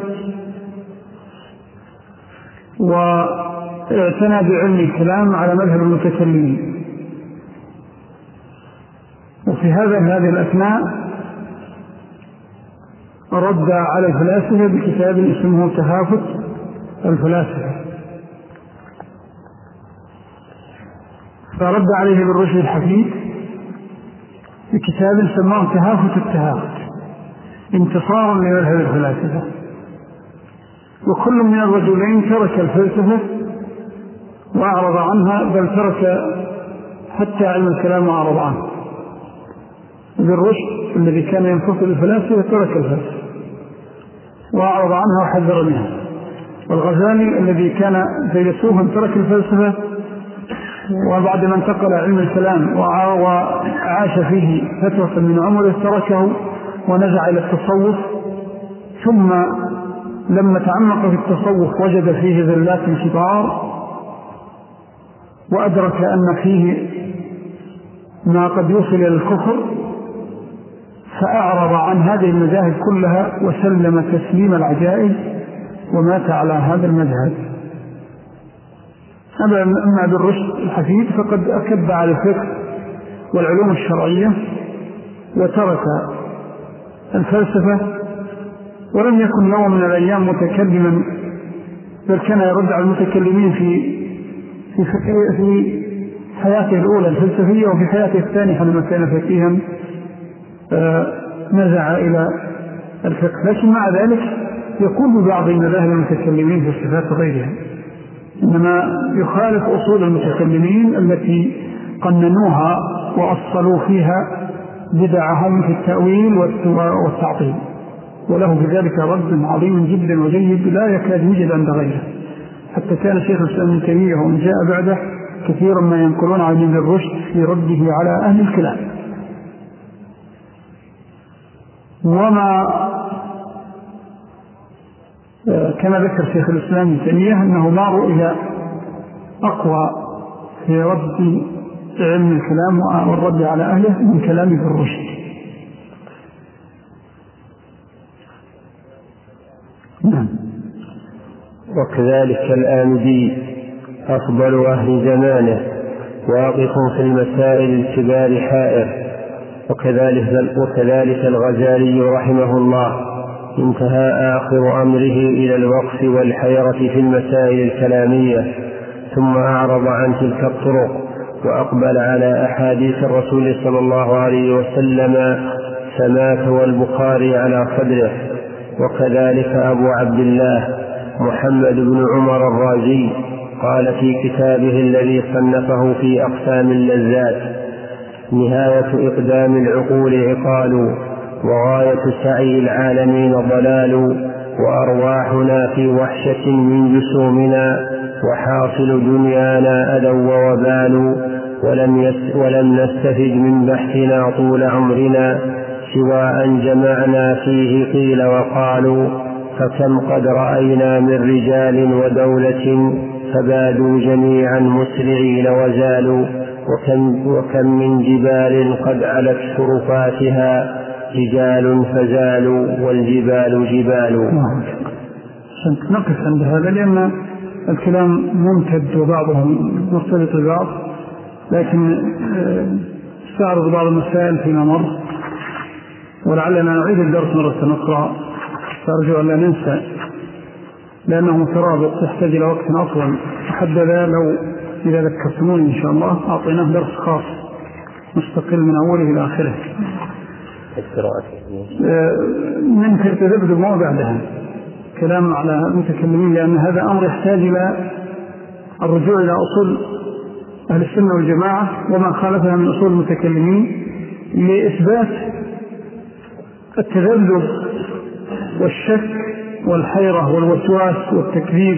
واعتنى بعلم الكلام على مذهب المتكلمين. وفي هذا هذه الأثناء رد على الفلاسفة بكتاب اسمه تهافت الفلاسفة، فرد عليه ابن رشد الحفيد بكتاب سماه تهافت التهافت انتصارا لمذهب الفلاسفة. وكل من الرجلين ترك الفلسفة وأعرض عنها، بل ترك حتى علم الكلام وأعرض عنه. ابن رشد الذي كان ينفصل الفلاسفة ترك الفلسفة وأعرض عنها وحذر منها، والغزالي الذي كان فيلسوفا ترك الفلسفة، وبعد ما انتقل علم الكلام وعاش فيه فترة من عمره تركه ونزع إلى التصوف، ثم لما تعمق في التصوف وجد فيه ذلات كبار، وأدرك أن فيه ما قد يوصل إلى الكفر، فأعرض عن هذه المذاهب كلها وسلم تسليم العجائز ومات على هذا المذهب. أما ابن رشد الحفيد فقد أكب على الفقه والعلوم الشرعية وترك الفلسفة، ولم يكن يوم من الأيام متكلما، بل كان يرد على المتكلمين في في في حياته الأولى الفلسفية، وفي حياته الثانية لما كان فقيها نزع إلى الفقه. لكن مع ذلك يكون ببعض مذاهب المتكلمين في الصفات وغيرها، إنما يخالف أصول المتكلمين التي قننوها وأصلوا فيها بدعهم في التأويل والتعطيل، وله بذلك رد عظيم جدا وجيد لا يكاد يوجد عند غيره. حتى كان شيخ الإسلام ابن تيمية ومن جاء بعده كثيرا ما ينقلون عن ابن رشد في رده على أهل الكلام. وما كما ذكر شيخ الإسلام ابن تيمية أنه لا رؤية أقوى في رد علم الكلام والرد على أهله من كلام ابن رشد. نعم. وكذلك الآمدي أفضل أهل زمانه واقف في المسائل الكبار حائر، وكذلك, وكذلك الغزالي رحمه الله انتهى آخر أمره إلى الوقف والحيرة في المسائل الكلامية، ثم أعرض عن تلك الطرق وأقبل على أحاديث الرسول صلى الله عليه وسلم سماك والبخاري على صدره. وكذلك أبو عبد الله محمد بن عمر الرازي قال في كتابه الذي صنفه في أقسام اللذات: نهاية إقدام العقول عقال، وغاية سعي العالمين ضلال، وأرواحنا في وحشة من جسومنا، وحاصل دنيانا أذى ووبال، ولم, يس ولم نستفد من بحثنا طول عمرنا سوى أن جمعنا فيه قيل وقالوا، فكم قد رأينا من رجال ودولة فبادوا جميعا مسرعين وزالوا، وكم, وكم من جبال قد علت شرفاتها رجال فزالوا والجبال جبال. نقف عند هذا لأن الكلام ممتد وبعضهم مرتبط ببعض، لكن استعرض بعض المسائل فيما مر، ولعلنا نعيد الدرس مرة أخرى، فأرجو أن لا ننسى لأنه مترابط يحتاج إلى وقت أطول محددا. لو إذا ذكرتموني إن شاء الله أعطيناه درس خاص مستقل من أوله إلى آخره من تذبذب ما بعدها كلام على المتكلمين، لأن هذا أمر يحتاج إلى الرجوع إلى أصول أهل السنة والجماعة وما خالفها من أصول المتكلمين لإثبات التذبذب والشك والحيرة والوسواس والتكذيب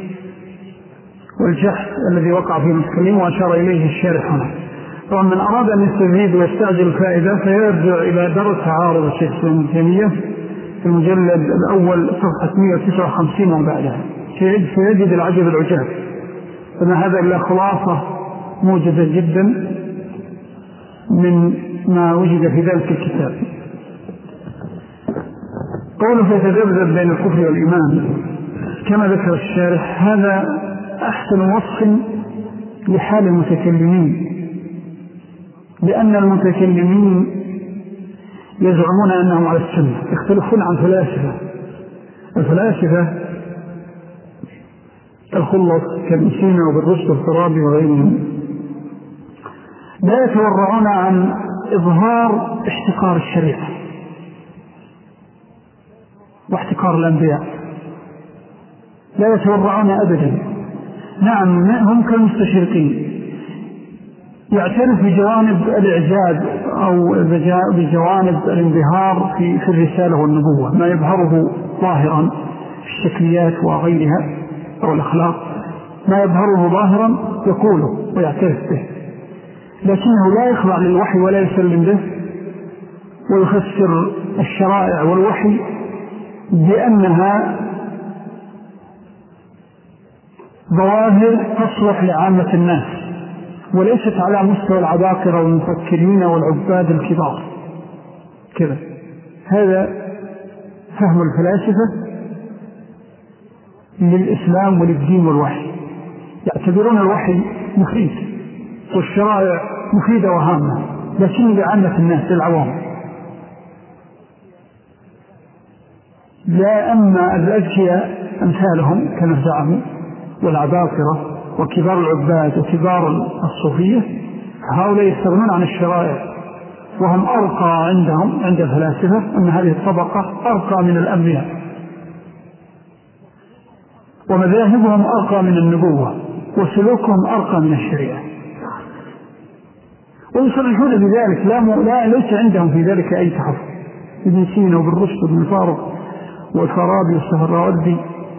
والجحد الذي وقع في المتكلمين وأشار إليه الشارح هنا. طبعا من أراد أن يستزيد ويستعجل الفائدة فيرجع إلى درس تعارض الشيخ ابن تيمية في المجلد الأول صفحة مئة وتسعة وخمسين وبعدها، سيجد العجب العجاب، فما هذا إلا خلاصة موجودة جدا من ما وجد في ذلك الكتاب. قوله يتذبذب بين الكفر والإيمان كما ذكر الشارح، هذا أحسن وصف لحال المتكلمين، لأن المتكلمين يزعمون أنهم على السنة، يختلفون عن الفلاسفة. الفلاسفة الخلص كابن سينا وابن رشد والفارابي وغيرهم لا يتورعون عن إظهار احتقار الشريعة واحتقار الأنبياء، لا يتورعون أبدا. نعم هم كالمستشرقين، يعترف بجوانب الإعجاز أو بجوانب الانبهار في, في الرسالة والنبوة، ما يظهره ظاهرا في الشكليات وغيرها أو الأخلاق، ما يظهره ظاهرا يقوله ويعترف به، لكنه لا يخضع للوحي ولا يسلم به، ويفسر الشرائع والوحي بأنها ظواهر تصلح لعامة الناس وليست على مستوى العباقرة والمفكرين والعباد الكبار كذا. هذا فهم الفلاسفة للإسلام وللدين والوحي، يعتبرون الوحي مفيد والشرائع مفيدة وهامة، لكن لعامة الناس للعوام. لا أما الأذكياء أمثالهم كما زعموا والعباقرة وكبار العباد وكبار الصوفية، هؤلاء يستغنون عن الشرائع، وهم أرقى عندهم عند الفلاسفة أن هذه الطبقة أرقى من الأنبياء، ومذاهبهم أرقى من النبوة، وسلوكهم أرقى من الشريعة، ويصرحون بذلك، لا, لا ليس عندهم في ذلك أي تحفظ. ابن سينا وابن رشد وابن فارض والفارابي والسهراوردي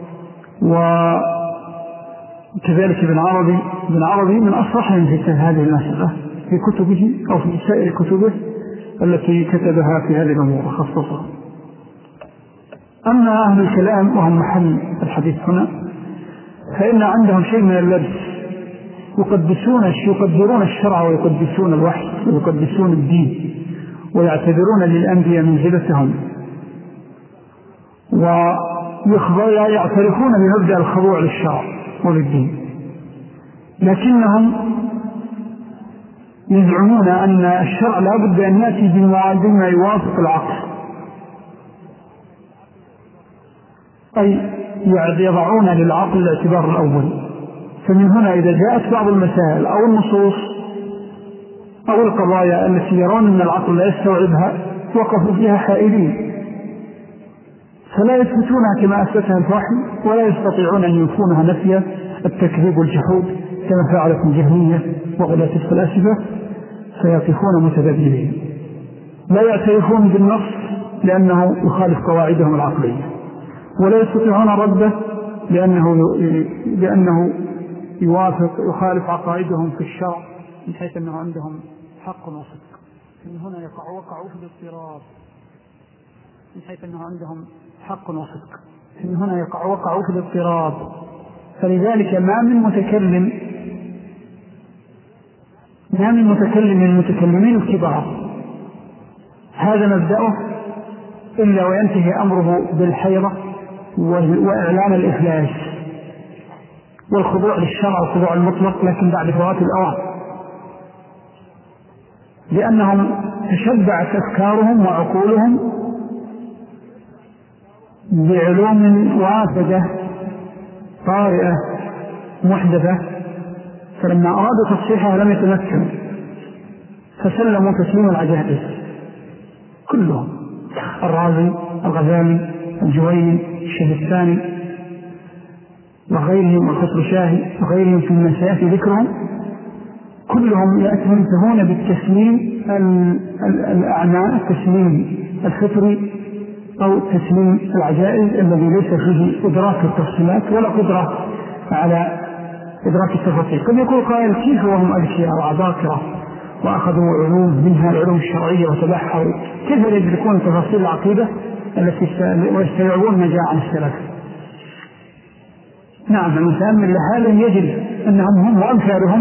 وكذلك ابن عربي ابن عربي من أصحهم في هذه المسألة في كتبه أو في سائر كتبه التي كتبها في هذه الأمور خصصها. أما أهل الكلام وهم محل الحديث هنا فإن عندهم شيء من اللبس، يقدسون يقدرون الشرع ويقدسون الوحي ويقدسون الدين، ويعتبرون للأنبياء منزلتهم، ويعترفون بمبدأ الخضوع للشرع وللدين، لكنهم يزعمون أن الشرع لا بد أن يأتي بما يوافق العقل، أي يضعون للعقل الاعتبار الأول. فمن هنا إذا جاءت بعض المسائل أو النصوص أو القضايا التي يرون أن العقل لا يستوعبها وقفوا فيها حائلين، فلا يثبتونها كما أثبتها الوحي، ولا يستطيعون أن ينفونها نفي التكذيب والجحود كما فعلت الجهمية وغلاة الفلاسفة، فيقفون متذبذبين، لا يعترفون بالنص لأنه يخالف قواعدهم العقلية، ولا يستطيعون رده لأنه لأنه يوافق يخالف عقائدهم في الشرع، من حيث أنه عندهم حق وصدق. من هنا يقع وقعوا في الاضطراب، من حيث أنه عندهم حق وصدق، من هنا يقع وقعوا في الاضطراب. فلذلك ما من متكلم ما من متكلم من المتكلمين الكبار هذا مبدأه إلا وينتهي أمره بالحيرة وإعلان الإفلاس والخضوع للشرع والخضوع المطلق، لكن بعد فوات الأوان، لأنهم تشبعت أفكارهم وعقولهم بعلوم وافدة طارئة محدثة، فلما أرادوا تصحيحها لم يتمكنوا، فسلموا تسليم العجائز كلهم، الرازي الغزالي الجويني الشهستاني وغيرهم والخسرشاهي وغيرهم في المسائل ذكرهم، كلهم ينتهون بالتسليم الأعمى، التسليم الفطري أو تسليم العجائز الذي ليس فيه إدراك التفصيلات ولا قدرة على إدراك التفاصيل. قد يقول قائل كيف وهم أذكياء وعباقرة وأخذوا علوم منها العلوم الشرعية وتبحروا، كيف يدركون تفاصيل العقيدة التي ويستوعبون ما جاء عن السلف؟ نعم، المتأمل لهذا يجد أنهم هم وأمثالهم،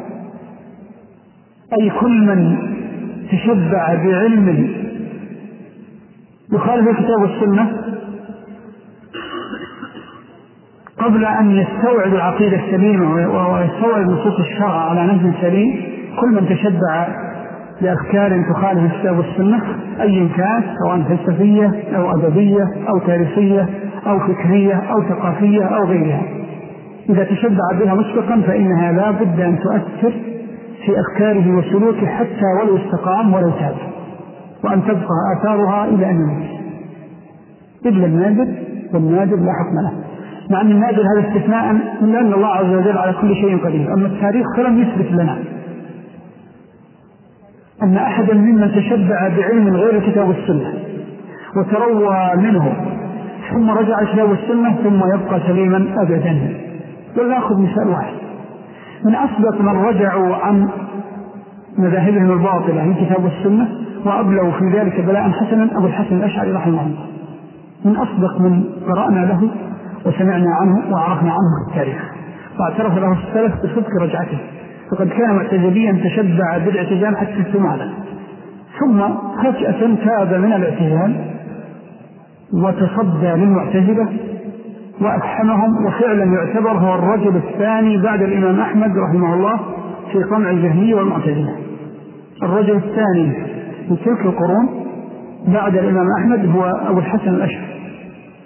أي كل من تشبع بعلم يخالف الكتاب والسنة قبل أن يستوعب العقيدة السليمة ويستوعب نصوص الشرع على نهج سليم، كل من تشبع بأفكار تخالف الكتاب والسنة أي كان، سواء فلسفية أو أدبية أو تاريخية أو فكرية أو ثقافية أو غيرها، إذا تشبع بها مسبقا فإنها لا بد أن تؤثر في أفكاره وسلوكه حتى ولو استقام ولو تاب، وأن تبقى آثارها إلى أن يموت، إلا النادر، والنادر لا حكم له، مع أن النادر هذا استثناء من أن الله عز وجل على كل شيء قدير. أما التاريخ فلم يثبت لنا أن أحدا ممن تشبع بعلم غير الكتاب والسنة وتروى منه ثم رجع الكتاب والسنة ثم يبقى سليما أبدا. ولنأخذ مثال واحد من أسبق من رجعوا عن مذاهبهم الباطلة من الكتاب والسنة وأبلغوا في ذلك بلاء حسنا أبو الحسن الأشعري رحمه الله، من أسبق من قرأنا له وسمعنا عنه وعرفنا عنه في التاريخ، واعترف له السلف بصدق رجعته، فقد كان معتزليا تشبع بالاعتزال حتى استمعنا، ثم فجأة تاب من الاعتزال وتصدى للمعتزلة وأفحمهم، وفعلا يعتبر هو الرجل الثاني بعد الإمام أحمد رحمه الله في قمع الجهمية والمعتزلة. الرجل الثاني في تلك القرون بعد الإمام أحمد هو أبو الحسن الأشعري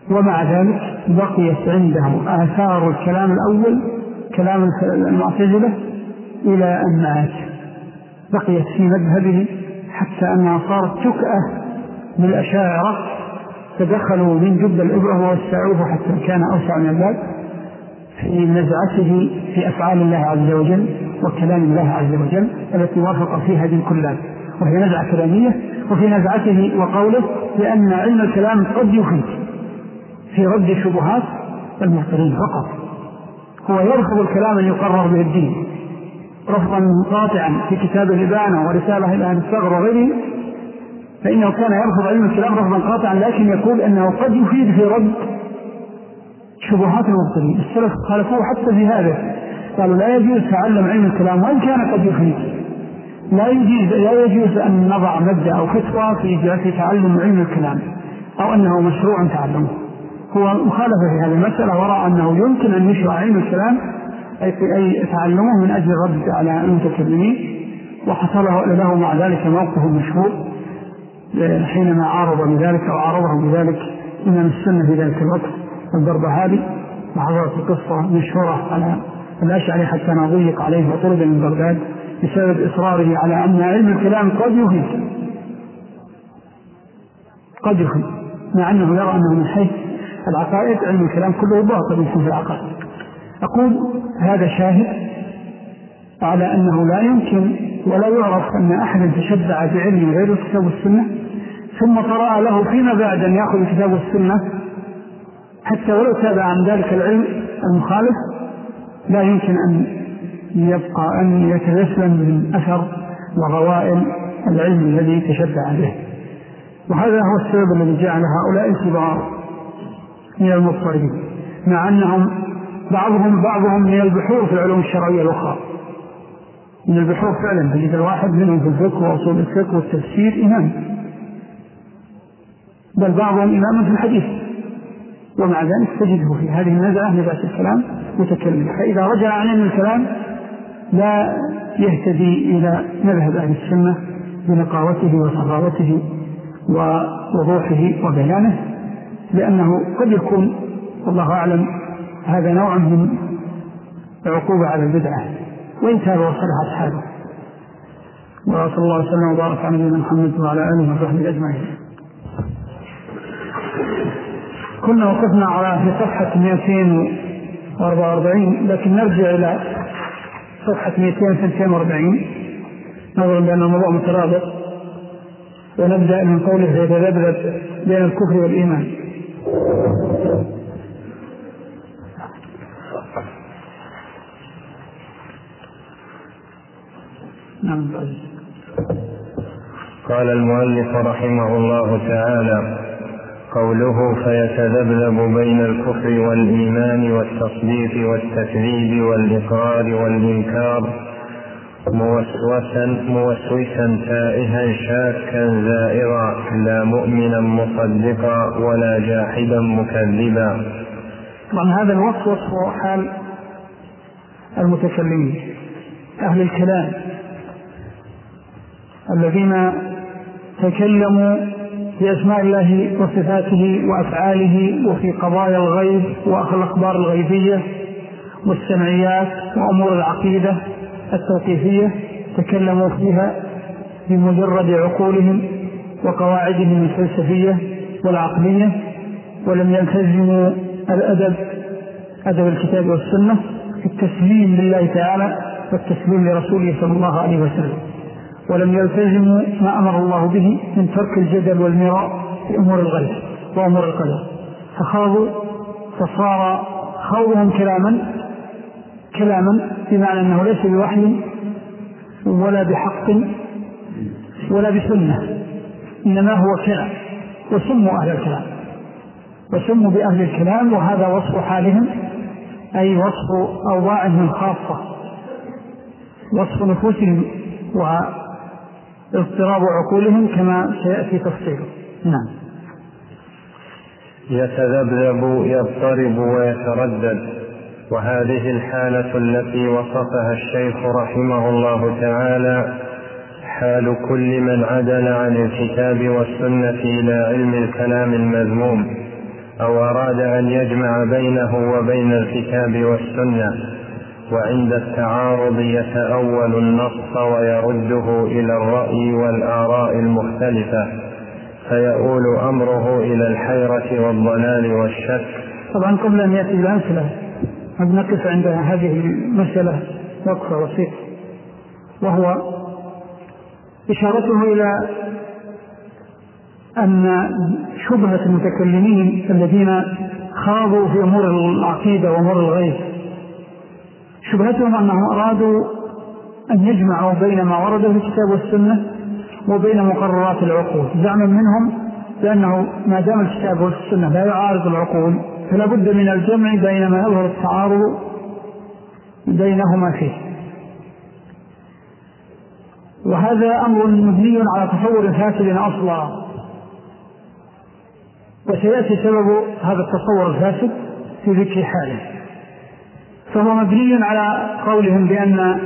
ومع ذلك بقيت عنده آثار الكلام الأول كلام المعتزلة إلى أن مات، بقيت في مذهبه حتى أنها صارت تكأة بالأشاعرة، تدخلوا من جب الإبرة ووسعوه حتى كان أوسع من ذلك في نزعته في أفعال الله عز وجل وكلام الله عز وجل التي وافق فيها هذه الكلات، وهي نزعة كلامية. وفي نزعته وقوله بأن علم الكلام قد يفيد في رد شبهات المبطلين فقط، هو يرفض الكلام أن يقرر به الدين رفضا قاطعا في كتاب الإبانة ورسالة إلى أهل الثغر وغيره، فإنه كان يرفض علم الكلام رفضا قاطعا، لكن يقول أنه قد يفيد في رد شبهات المبطلين. السلف خالفوه حتى في هذا، قالوا لا يجوز تعلم علم الكلام وإن كان قد يفيد، لا يجوز لا يجوز أن نضع مبدأ أو فتوى في في تعلم علم الكلام أو أنه مشروع تعلمه. هو مخالف في هذه المسألة، ورأى أنه يمكن أن يشرع علم الكلام أي أي تعلمه من أجل الرد على المتكلمين، وحصل له مع ذلك موقف مشهور حينما عارض بذلك أو عارضه بذلك إمام السنة في ذلك الوقت البربهاري، وحضرت القصة مشهورة على الأشعري حتى نضيق عليه وطرد من بغداد بسبب إصراره على أن علم الكلام قد يفيد قد يفيد مع أنه يرى أنه من حيث العقائد علم الكلام كله باطل في العقائد. أقول هذا شاهد على أنه لا يمكن ولا يعرف أن أحد تشبع بعلم غير الكتاب والسنة ثم طرأ له فيما بعد أن يأخذ الكتاب والسنة حتى ولو تابع عن ذلك العلم المخالف، لا يمكن أن يبقى أن يتسلم من أثر وغوائل العلم الذي تشبع به. وهذا هو السبب الذي جعل هؤلاء الكبار من المضطربين، مع أنهم بعضهم بعضهم من البحور في العلوم الشرعية الأخرى، من البحور فعلا، تجد الواحد منهم في الفقه وأصول الفقه والتفسير إمام، بل بعضهم إمام في الحديث، ومع ذلك تجده في هذه النزعة نزعة الكلام متكلم. فإذا رجع عن علم الكلام لا يهتدي إلى مذهب أهل السنة بنقاوته وصفاوته ووضوحه وبيانه، لأنه قد يكون والله أعلم هذا نوع من عقوبة على البدعة وإن تاب وصلها أصحابه. وصلى الله وسلم وبارك على نبينا محمد وعلى آله وصحبه أجمعين. كنا وقفنا على في صفحة مئتين وأربعة وأربعين، لكن نرجع إلى صفحة مئتين واثنين وأربعين نظرا بأن الموضوع مترابط، ونبدأ من قوله يتذبذب بين الكفر والإيمان. نعم. قال المؤلف رحمه الله تعالى: قوله فيتذبذب بين الكفر والإيمان والتصديق والتكذيب والإقرار والإنكار موسوسا موسوسا تائها شاكا زائرا لا مؤمنا مصدقا ولا جاحدا مكذبا. طبعا هذا الوصف وصف حال المتكلمين أهل الكلام الذين تكلموا في أسماء الله وصفاته وأفعاله وفي قضايا الغيب والأخبار الغيبية والسمعيات وأمور العقيدة التوقيفية، تكلموا فيها بمجرد عقولهم وقواعدهم الفلسفية والعقلية، ولم يلتزموا الأدب أدب الكتاب والسنة في التسليم لله تعالى والتسليم لرسوله صلى الله عليه وسلم، ولم يلتزموا ما أمر الله به من ترك الجدل والمراء في أمور الغيب وأمور القدر، فخاضوا فصار خوضهم كلاما كلاما بمعنى أنه ليس بوحي ولا بحق ولا بسنة، إنما هو كلام، وسموا أهل الكلام وسموا بأهل الكلام، وهذا وصف حالهم أي وصف أوضاعهم الخاصة، وصف نفوسهم واضطراب عقولهم كما سيأتي تفصيله. نعم. يتذبذب يضطرب ويتردد، وهذه الحالة التي وصفها الشيخ رحمه الله تعالى حال كل من عدل عن الكتاب والسنة إلى علم الكلام المذموم، أو أراد أن يجمع بينه وبين الكتاب والسنة، وعند التعارض يتأول النص ويرده إلى الرأي والآراء المختلفة، فيؤول أمره إلى الحيرة والضلال والشك. طبعا قبل أن يأتي الأمثلة نقف عند هذه المسألة وقفة بسيطة، وهو إشارته إلى أن شبهة المتكلمين الذين خاضوا في أمور العقيدة وأمور الغيب، شبهتهم أنهم أرادوا أن يجمعوا بين ما ورد في الكتاب والسنة وبين مقررات العقول، زعما منهم لأنه ما دام الكتاب والسنة لا يعارض العقول فلا بد من الجمع بين ما يظهر التعارض بينهما فيه. وهذا أمر مبني على تصور فاسد أصلا، وسيأتي سبب هذا التصور الفاسد في ذكر حاله. فهو مبني على قولهم بأن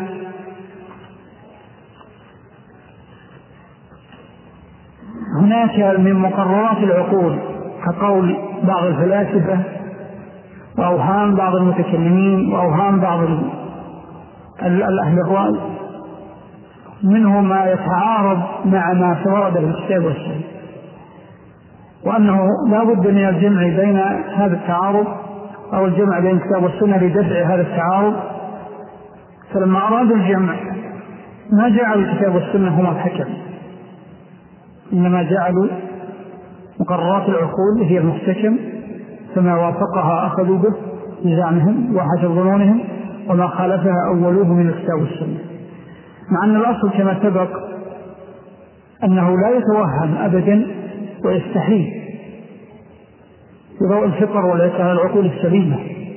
هناك من مقررات العقول كقول بعض الفلاسفة وأوهام بعض المتكلمين وأوهام بعض الأهل الرأي، منه ما يتعارض مع ما ورد في الكتاب والسنة، وأنه لا بد من الجمع بين هذا التعارض أو الجمع بين الكتاب والسنة لدفع هذا التعارض. فلما أرادوا الجمع ما جعلوا الكتاب والسنة هما الحكم، إنما جعلوا مقررات العقول هي المحتكم، فما وافقها أخذوا به بزعمهم وحسب ظنونهم، وما خالفها أولوه من الكتاب والسنة، مع أن الأصل كما سبق أنه لا يتوهم أبدا ويستحيل بضوء الفطر والعقول السليمة،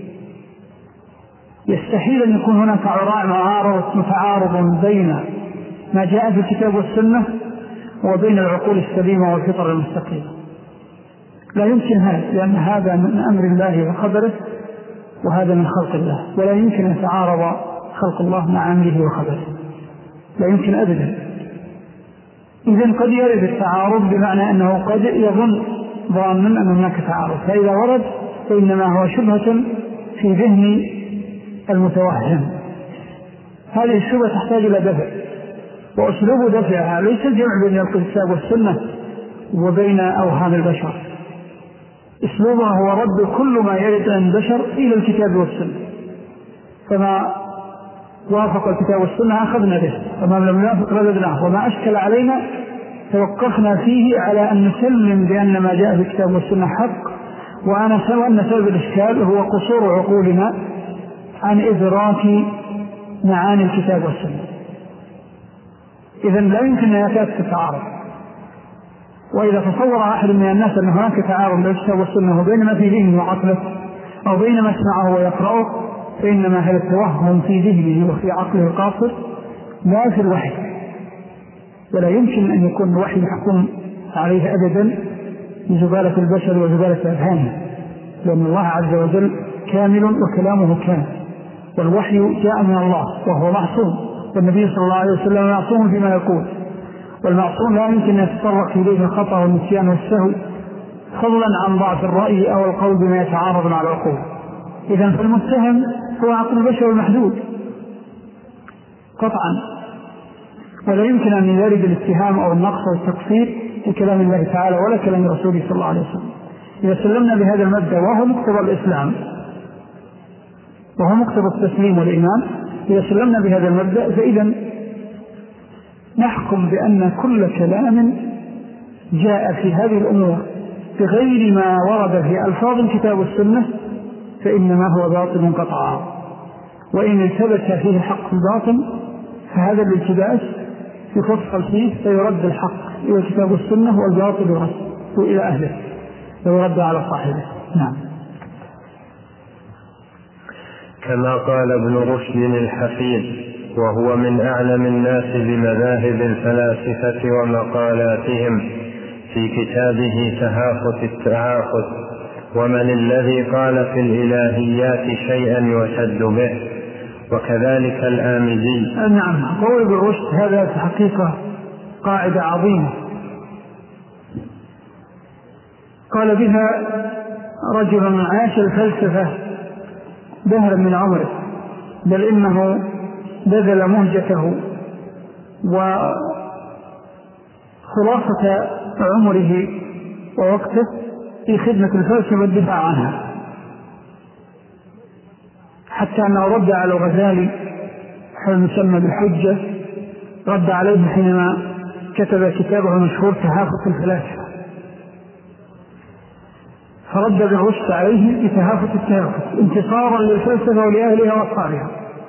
يستحيل أن يكون هناك معارض متعارض بين ما جاء في الكتاب والسنة وبين العقول السليمة والفطر المستقيمة، لا يمكن هذا، لأن هذا من أمر الله وخبره وهذا من خلق الله، ولا يمكن أن يتعارض خلق الله مع أمره وخبره، لا يمكن أبدا. إذن قد يرد التعارض بمعنى أنه قد يظن ظانا أن هناك تعارض، فإذا ورد فإنما هو شبهة في ذهن المتوهم. هذه الشبهة تحتاج إلى دفع، وأسلوب دفعها ليس الجمع بين الكتاب والسنة وبين أوهام البشر، أسلوبها هو رد كل ما يرد عن البشر إلى الكتاب والسنة، فما وافق الكتاب والسنة أخذنا به، وما لم يوافق رددناه، وما أشكل علينا توقفنا فيه على أن نسلم بأن ما جاء في الكتاب والسنة حق، وأنا سوى أن سبب الإشكال هو قصور عقولنا عن إدراك معاني الكتاب والسنة. إذن لا يمكن أن يكاد تتعارض، وإذا تصور أحد من الناس أن هناك تعارض بين الكتاب والسنة وبين ما في ذهنه وعقله أو بين ما اسمعه ويقرأه، فإنما هذا التوهم في ذهنه وفي عقله القاصر لا في الوحي، ولا يمكن أن يكون الوحي يحكم عليه أبدا بزبالة البشر وزبالة أذهانه، لأن الله عز وجل كامل وكلامه كامل، والوحي جاء من الله وهو معصوم، والنبي صلى الله عليه وسلم معصوم فيما يقول، والمعصوم لا يمكن أن يتطرق إليه الخطأ والنسيان والسهو، فضلا عن ضعف الرأي أو القول بما يتعارض مع العقول. إذن فالمتهم هو عقل البشر المحدود قطعا، ولا يمكن أن يرد الاتهام أو النقص أو التقصير في كلام الله تعالى ولا كلام رسوله صلى الله عليه وسلم. إذا سلمنا بهذا المبدأ وهو مقتضى الإسلام وهو مقتضى التسليم والإيمان، إذا سلمنا بهذا المبدأ فإذا نحكم بأن كل كلام جاء في هذه الأمور بغير ما ورد في ألفاظ الكتاب والسنة فإنما هو باطل قطعا، وإن ثبت فيه الحق الباطل فهذا الالتباس يفصل فيه فيرد الحق إلى الكتاب والسنة، والباطل يرد إلى أهله ويرد على صاحبه. نعم. كما قال ابن رشد الحفيد، وهو من أعلم الناس بمذاهب الفلاسفة ومقالاتهم، في كتابه تهافت التعافت: ومن الذي قال في الإلهيات شيئا يشد به، وكذلك الآمدي. نعم، قول ابن رشد هذا في حقيقة قاعدة عظيمة قال بها رجل عاش الفلسفة دهرا من عمره، بل إنه بذل مهجته وخلاصة عمره ووقته في خدمة الفلسفة والدفاع عنها، حتى أنه رد على الغزالي المسمى بالحجة، رد عليه حينما كتب كتابه المشهور تهافت الفلاسفة، فرد بالرشد عليه بتهافت التهافت انتصارا للفلسفة ولأهلها وأصحابها.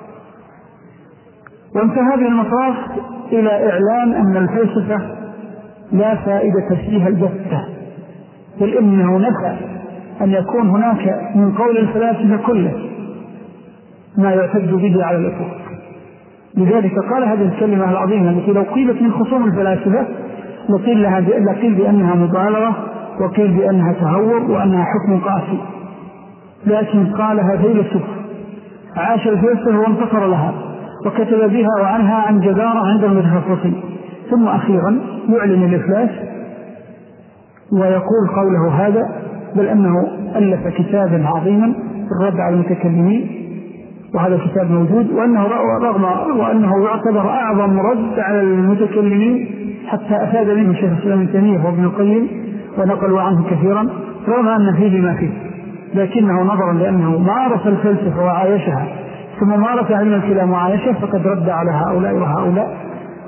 وانتهى هذه المطاف إلى إعلان أن الفلسفة لا فائدة فيها البتة، بل إنه نفى أن يكون هناك من قول الفلاسفة كله ما يعتد به على الإطلاق. لذلك قال هذه الكلمة العظيمة التي لو قيلت من خصوم الفلاسفة لقيل, لها لقيل بأنها مبالغة، وقيل بأنها تهور، وأنها حكم قاسي، لكن قالها فيلسوف عاش الفلسفة وانتصر لها وكتب بها وعنها عن جدارة عند المتخصصين، ثم أخيرا يعلن الإفلاس ويقول قوله هذا، بل أنه ألف كتابا عظيما الرد على المتكلمين، وهذا الكتاب موجود، وأنه رغم وأنه يعتبر أعظم رد على المتكلمين حتى أفاد منه شيخ الإسلام ابن تيمية وابن القيم ونقلوا عنه كثيرا، رغم أن فيه ما فيه، لكنه نظرا لأنه مارس الفلسفة وعايشها ثم مارس علم الكلام وعايشه، فقد رد على هؤلاء وهؤلاء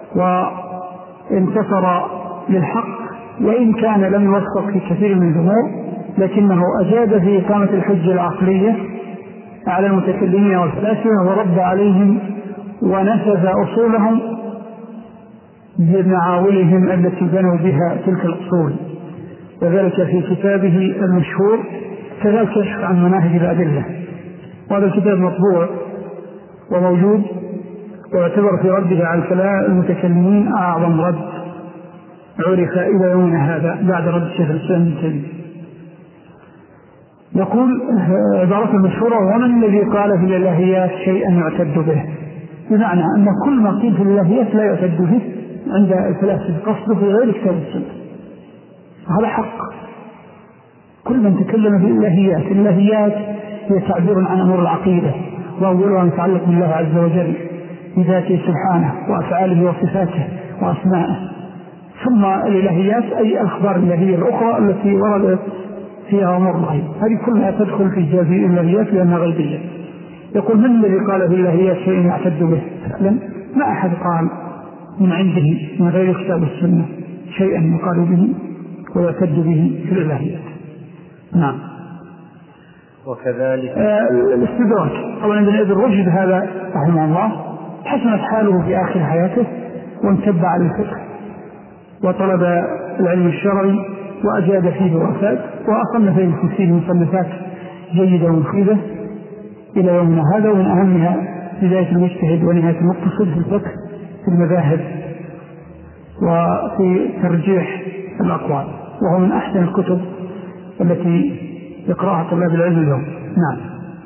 وانتصر للحق، وإن كان لم يوفق في كثير من الأمور، لكنه أجاد في إقامة الحجة العقلية على المتكلمين والفلاسفة ورد عليهم ونفذ أصولهم بمعاولهم التي بنوا بها تلك الأصول، وذلك في كتابه المشهور كذلك كشف عن مناهج الأدلة. وهذا الكتاب مطبوع وموجود، واعتبر في رده على الكلام المتكلمين أعظم رد عرف إلى يومنا هذا بعد رد شيخ الإسلام ابن تيمية. يقول عبارة مشهورة: ومن الذي قال في الإلهيات شيئا يعتد به؟ بمعنى أن كل ما قيل في الإلهيات لا يعتد به عند الفلاسفة، قصده في غير كتاب السنة، وهذا حق. كل من تكلم في الإلهيات، الإلهيات هي تعبير عن أمور العقيدة، وأولها يتعلق بالله عز وجل بذاته سبحانه وأفعاله وصفاته وأسمائه، ثم الإلهيات أي الأخبار الإلهية الأخرى التي وردت فيها أمور الغيب، هذه كلها تدخل في جزء الإلهيات لأنها غيبية. يقول: من الذي قال في الإلهيات شيء يعتد به؟ فعلا ما أحد قال من عنده من غير كتاب السنة شيئا يقال به ويعتد به في الإلهيات. نعم. وكذلك آه الاستدراك. طبعا ابن أبي الرشد هذا رحمه الله حسنت حاله في آخر حياته، وانتبع على الفقه وطلب العلم الشرعي وأجاد فيه وأفاد، وأصنف فيه كثير من مصنفات جيدة ومفيدة إلى يومنا هذا، ومن أهمها بداية المجتهد ونهاية المقتصد في الفقه في المذاهب وفي ترجيح الأقوال، وهو من أحسن الكتب التي يقرأها طلاب العلم اليوم. نعم.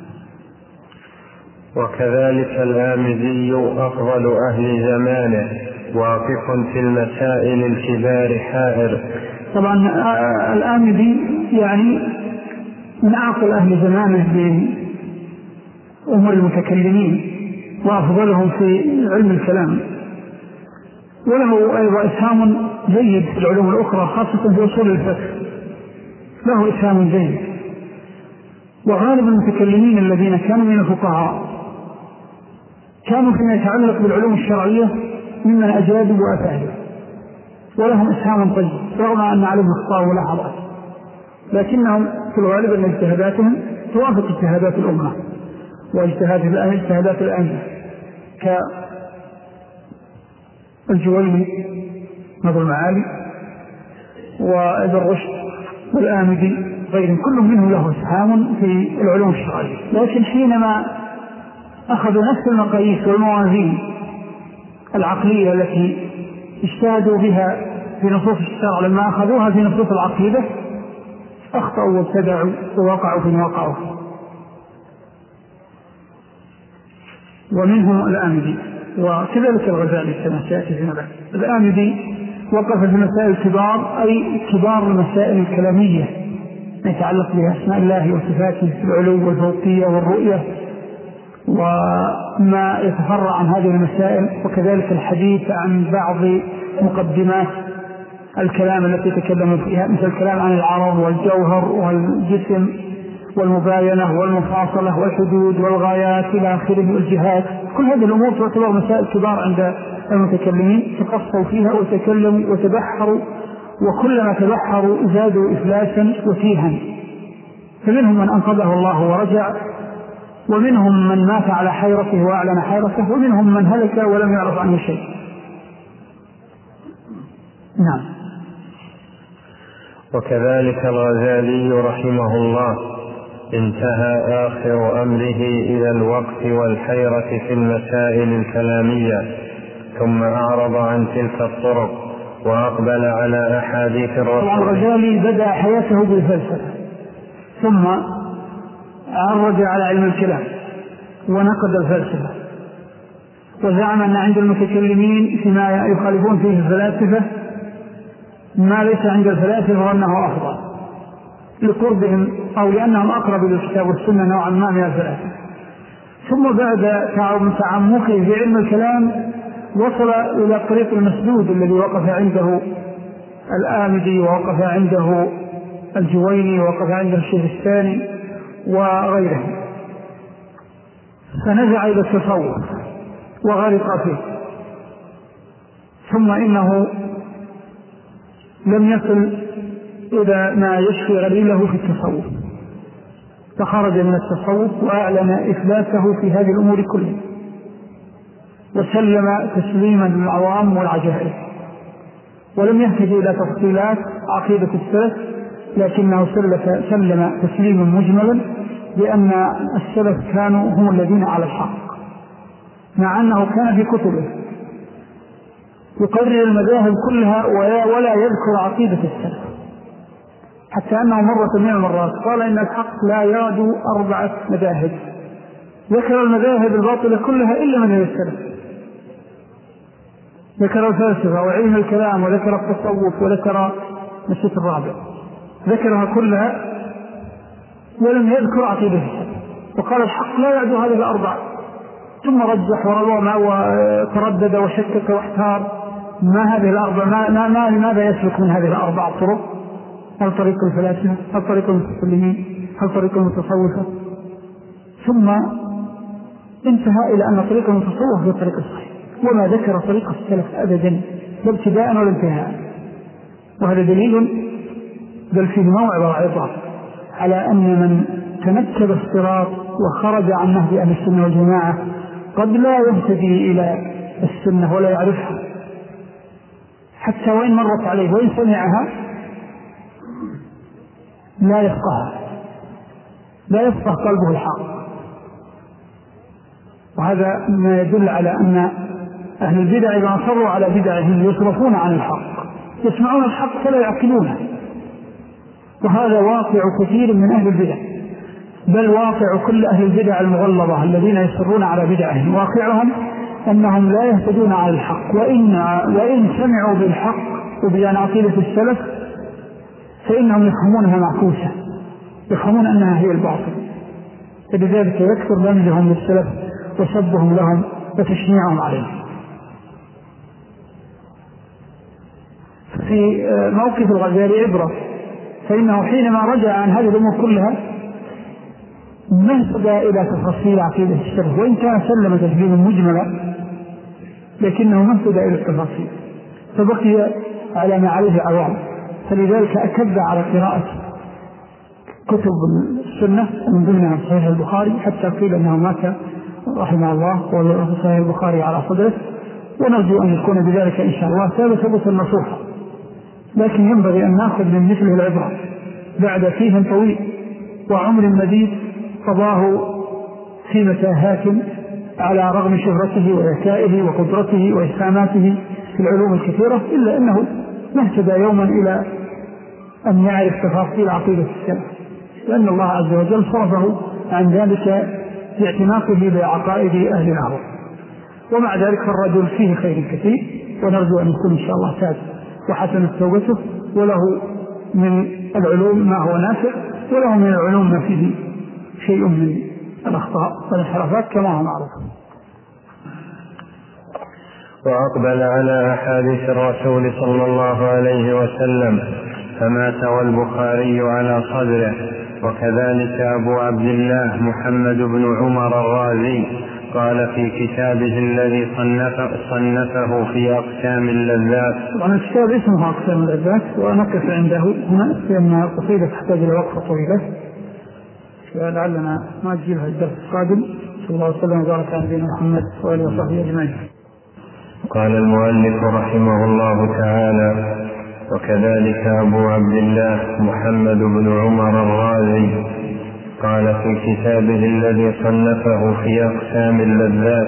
وكذلك الآمدي أفضل أهل زمانه، واقف في المسائل الكبار حائر. طبعا الآمدي يعني من أعقل أهل زمانه بأمور المتكلمين وأفضلهم في علم الكلام، وله أيضا إسهام جيد في العلوم الأخرى خاصة في أصول الفقه، له إسهام جيد. وغالب المتكلمين الذين كانوا من الفقهاء كانوا فيما يتعلق بالعلوم الشرعية ممن أجادوا وأفادوا، ولهم إسهام طيب رغم أن عليهم أخطاء ولاحظات، لكنهم في الغالب أن اجتهاداتهم توافق اجتهادات الأمة واجتهادات الأئمة كالجويني نظر المعالي وابن رشد والآمدي غيرهم، كل منهم له إسهام في العلوم الشرعية. لكن حينما أخذوا نفس المقاييس والموازين العقلية التي اجتهدوا بها في نصوص الشرع، لما أخذوها في نصوص العقيدة أخطأوا وابتدعوا ووقعوا في وقعوا. ومنهم الآمدي وكذلك الغزالي كما سيأتي في بعد. الآمدي وقف في مسائل الكبار، أي كبار المسائل الكلامية ما يتعلق بأسماء الله وصفاته في العلو والفوقية والرؤية وما يتفرع عن هذه المسائل، وكذلك الحديث عن بعض مقدمات الكلام التي تكلموا فيها، مثل الكلام عن العرض والجوهر والجسم والمباينة والمفاصلة والحدود والغايات إلى آخره والجهات. كل هذه الأمور تعتبر مسائل كبار عند المتكلمين، تقصوا فيها وتكلموا وتبحروا، وكلما تبحروا زادوا إفلاسا وتيها. فمنهم من أنقذه الله ورجع، ومنهم من مات على حيرته وأعلن حيرته، ومنهم من هلك ولم يعرف عنه شيء. نعم. وكذلك الغزالي رحمه الله انتهى آخر أمره إلى الوقف والحيرة في المسائل الكلامية، ثم أعرض عن تلك الطرق وأقبل على أحاديث الرسول. الغزالي بدأ حياته بالفلسفة، ثم عرج على علم الكلام ونقد الفلسفة، وزعم أن عند المتكلمين فيما يخالفون فيه الفلاسفة ما ليس عند الفلاسفة وأنه أفضل لقربهم أو لأنهم أقرب للكتاب والسنة نوعا ما من الفلاسفة. ثم بعد تعمقه في علم الكلام وصل إلى الطريق المسدود الذي وقف عنده الآمدي ووقف عنده الجويني ووقف عنده الشيخ الثاني وغيره، فنزع إلى التصوف وغرق فيه. ثم إنه لم يصل إلى ما يشفي غليله في التصوف، فخرج من التصوف وأعلن إفلاسه في هذه الأمور كلها، وسلم تسليما للعوام والعجائز، ولم يهتدي إلى تفصيلات عقيدة السلف، لكنه سلم تسليما مجملا بأن السلف كانوا هم الذين على الحق، مع أنه كان في كتبه يقرر المذاهب كلها ولا يذكر عقيدة السلف، حتى أنه مرة من المرات قال إن الحق لا يعد أربعة مذاهب، ذكر المذاهب الباطلة كلها إلا من السلف، ذكر الفلسفة وعلم الكلام وذكر التصوف وذكر الشيء الرابع، ذكرها كلها ولم يذكر عقيدة السلف، وقال الحق لا يعد هذه الأربعة. ثم رجح ورضى وتردد وشكك واحتار، ما هذه الأربعة، ما ما لماذا يسلك من هذه الأربع طرق؟ هل طريق الفلاسفة؟ هل طريق المتكلمين؟ هل طريق المتصوفة؟ ثم انتهى إلى أن طريق المتصوف هو الطريق الصحيح، وما ذكر طريق السلف أبدا لا ابتداء ولا انتهاء. وهذا دليل بل فيه موعظة وعظة على أن من تنكب الصراط وخرج عن نهج أهل السنة والجماعة قد لا يهتدي إلى السنة ولا يعرفها، حتى وإن مرت عليه وإن سمعها لا يفقهها، لا يفقه قلبه الحق. وهذا ما يدل على أن أهل البدع إذا أصروا على بدعهم يصرفون عن الحق، يسمعون الحق فلا يعقلونه، وهذا واقع كثير من أهل البدع، بل واقع كل أهل البدع المغلظة الذين يصرون على بدعهم، واقعهم أنهم لا يهتدون على الحق، وإن, وإن سمعوا بالحق وبيان عقيدة السلف فإنهم يفهمونها معكوسة، يفهمون أنها هي الباطل، فلذلك يكثر لمزهم للسلف وسبهم لهم وتشنيعهم عليهم. في موقف الغزالي عبرة، فإنه حينما رجع عن هذه الأمور كلها ما اهتدى إلى تفاصيل عقيدة السلف، وإن كان سلم تسليما مجملا لكنه ما اهتدى إلى التفاصيل، فبقي على ما عليه عوام. فلذلك أكد على قراءة كتب السنة من ضمنها صحيح البخاري، حتى قيل أنه مات رحمه الله وصحيح البخاري على صدره، ونرجو أن يكون بذلك إن شاء الله ثابت نصوحا. لكن ينبغي أن نأخذ من مثله العبرة بعد فيه طويل وعمر مديد قضاه في متاهات على رغم شهرته وذكائه وقدرته وإسهاماته في العلوم الكثيرة، إلا أنه ما اهتدى يوما إلى أن يعرف تفاصيل عقيدة السلف، لأن الله عز وجل صرفه عن ذلك باعتناقه بعقائد أهل الأرض. ومع ذلك فالرجل فيه خير كثير، ونرجو أن يكون إن شاء الله تاب وحسنت توبته، وله من العلوم ما هو نافع، وله من العلوم ما فيه شيء من الأخطاء والانحرافات كما هو معروف. وأقبل على أحاديث الرسول صلى الله عليه وسلم فمات والبخاري على صدره، وكذلك أبو عبد الله محمد بن عمر الرازي قال في كتابه الذي صنف صنفه في أقسام اللذات. طبعا الكتاب اسمه أقسام اللذات ونقف عنده هنا لأن القصيدة تحتاج إلى وقفة طويلة، فلعلنا ما تجيبها الدرس القادم. صلى الله عليه وسلم وبارك على نبينا محمد وآله وصحبه أجمعين. قال المؤلف رحمه الله تعالى: وكذلك أبو عبد الله محمد بن عمر الرازي قال في كتابه الذي صنفه في أقسام اللذات: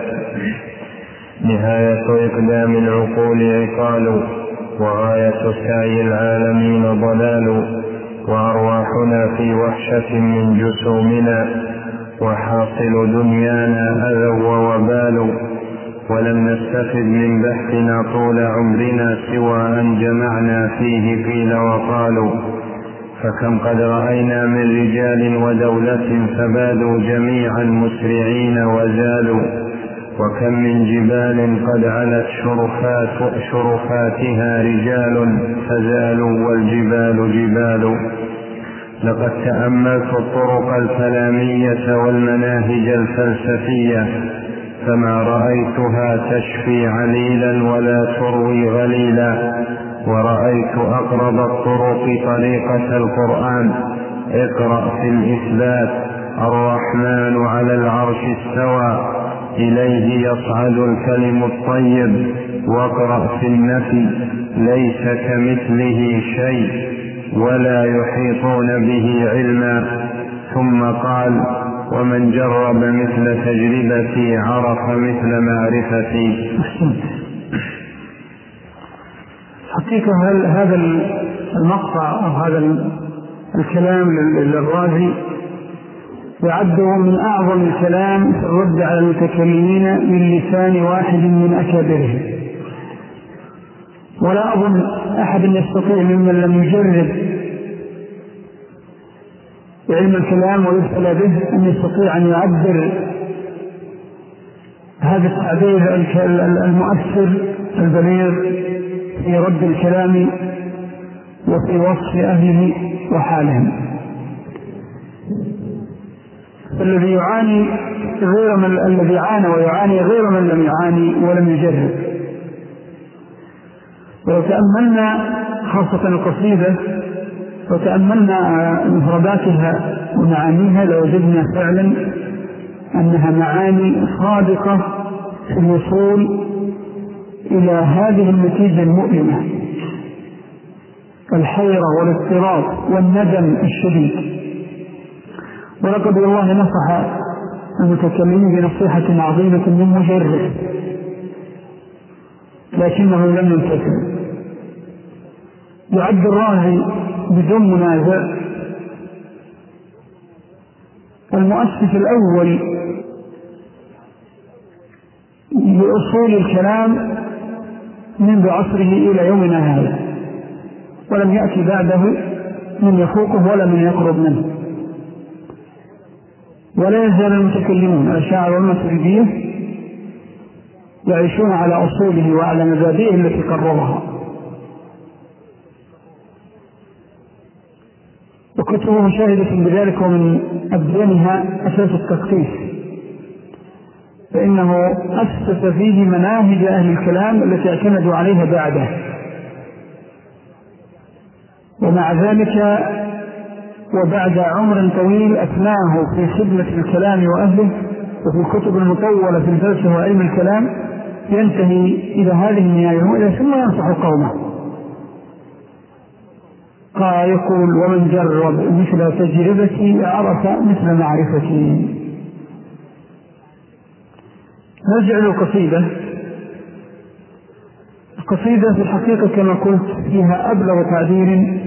نهاية إقدام العقول عقال، وغاية سعي العالمين ضلال، وأرواحنا في وحشة من جسومنا، وحاصل دنيانا أذى ووبال، ولم نستفد من بحثنا طول عمرنا سوى أن جمعنا فيه قيل وقالوا، فكم قد رأينا من رجال ودولة فبادوا جميعا مسرعين وزالوا، وكم من جبال قد علت شرفات شرفاتها رجال فزالوا والجبال جبال. لقد تأملت الطرق الكلامية والمناهج الفلسفية فما رأيتها تشفي عليلا ولا تروي غليلا، ورأيت أقرب الطرق طريقة القرآن: اقرأ في الإثبات الرحمن على العرش استوى، إليه يصعد الكلم الطيب، واقرأ في النفي ليس كمثله شيء ولا يحيطون به علما. ثم قال: ومن جرب مثل تجربتي عرف مثل معرفتي. حقيقة هذا المقطع أو هذا الكلام للرازي يعد من أعظم الكلام في الرد على المتكلمين من لسان واحد من أكابرهم، ولا أظن أحد يستطيع ممن لم يجرب علم الكلام ويبتلى به أن يستطيع أن يعبر هذا التعبير المؤثر البليغ في رد الكلام وفي وصف أهله وحالهم. الذي يعاني غير من الذي عانى ويعاني غير من لم يعاني ولم يجرب. ولو تأملنا خاصة القصيدة وتأملنا مفرداتها ومعانيها لوجدنا فعلا أنها معاني صادقة في الوصول إلى هذه النتيجة المؤلمة: الحيرة والاضطراب والندم الشديد. ولقد والله نصح المتكلمين بنصيحة عظيمة من مجرب لكنه لم ينتفع. يعد الراهي بدون منازع المؤسس الأول لأصول الكلام منذ عصره إلى يومنا هذا، ولم يأتي بعده من يفوقه ولا من يقرب منه. ولا يزال المتكلمون الأشاعرة والماتريدية يعيشون على أصوله وعلى مبادئه التي قررها. وكتبه شاهدة بذلك، ومن أبدانها أساس التقديس، فإنه أسس فيه مناهج أهل الكلام التي اعتمدوا عليها بعده. ومع ذلك وبعد عمر طويل أثناه في خدمة الكلام وأهله وفي الكتب المطولة في الفلسفة وعلم الكلام ينتهي إلى هذه النهاية ثم ينصح قومه. قال يقول: ومن جرب مثل تجربتي عرف مثل معرفتي. نرجع للقصيدة. القصيدة في الحقيقة كما قلت فيها أبلغ تعبير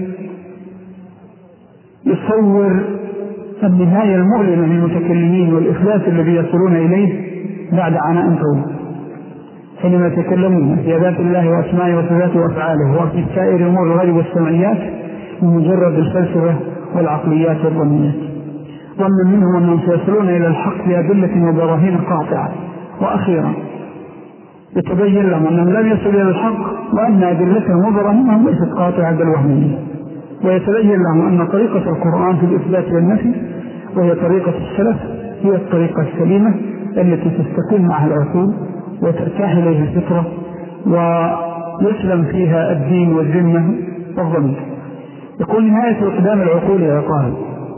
يصور النهاية المؤلمة للمتكلمين والإفلاس الذي يصلون إليه بعد عناء طويل، حينما يتكلمون في ذات الله وأسمائه وصفاته وأفعاله وفي سائر أمور الغيب والسمعيات من مجرد الفلسفة والعقليات والظنيات. ظن منهم أنهم سيصلون إلى الحق بأدلة وبراهين قاطعة، وأخيرا يتبين لهم أنهم لم يصلوا إلى الحق وأن أدلتهم وبراهينهم ليست قاطعة بل وهمية، ويتبين لهم أن طريقة القرآن في الإثبات والنفي وهي طريقة السلف هي الطريقة السليمة التي تستقيم معها العقول وترتاح إليها الفطرة ويسلم فيها الدين والذمة والضمير. يقول نهاية إقدام العقول يا قائل،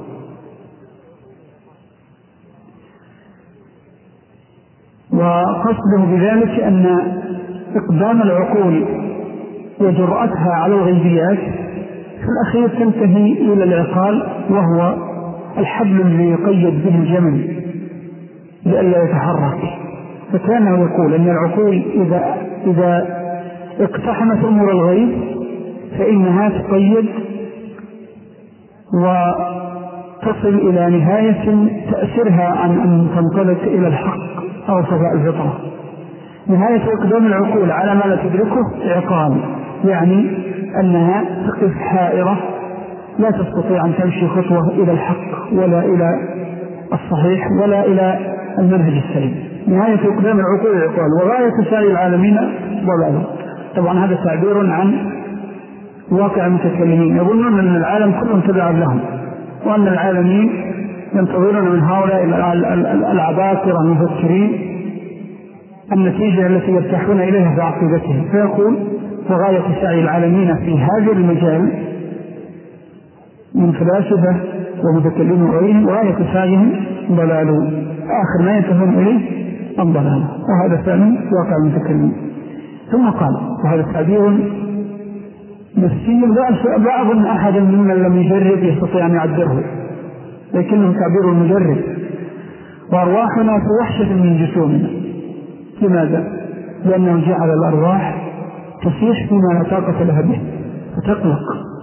وقصده بذلك أن إقدام العقول وجرأتها على الغيبيات في الأخير تنتهي إلى العقال، وهو الحبل الذي يقيد به الجمل لئلا يتحرك. فكان يقول أن العقول إذا, إذا اقتحمت أمور الغيب فإنها تقيد وتصل إلى نهاية تأثيرها عن أن تنطلق إلى الحق أو صفاء الفطرة. نهاية إقدام العقول على ما لا تدركه عقال، يعني أنها تقف حائرة لا تستطيع أن تمشي خطوة إلى الحق ولا إلى الصحيح ولا إلى المنهج السليم. نهاية إقدام العقول عقال، وغاية سائر العالمين ضلال. طبعا هذا تعبير عن واقع المتكلمين، يظنون أن العالم كلهم تبع لهم، وأن العالمين ينتظرون من هؤلاء العباقرة المفكرين النتيجة التي يرتاحون إليها في عقيدتهم. فيقول وغاية سعي العالمين في هذا المجال من فلاسفة ومتكلمين وغيرهم وغاية سعيهم ضلال، آخر ما ينتهون إليه الضلال، وهذا ثاني واقع المتكلمين. ثم قال وهذا تعبير نفسي لا أظن أحد ممن لم يجرب يستطيع أن يعبره، لكنه تعبير المجرب. وأرواحنا في وحشة من جسومنا. لماذا؟ لأنه جعل الأرواح تصيح فيما لا طاقة لها به، فتقلق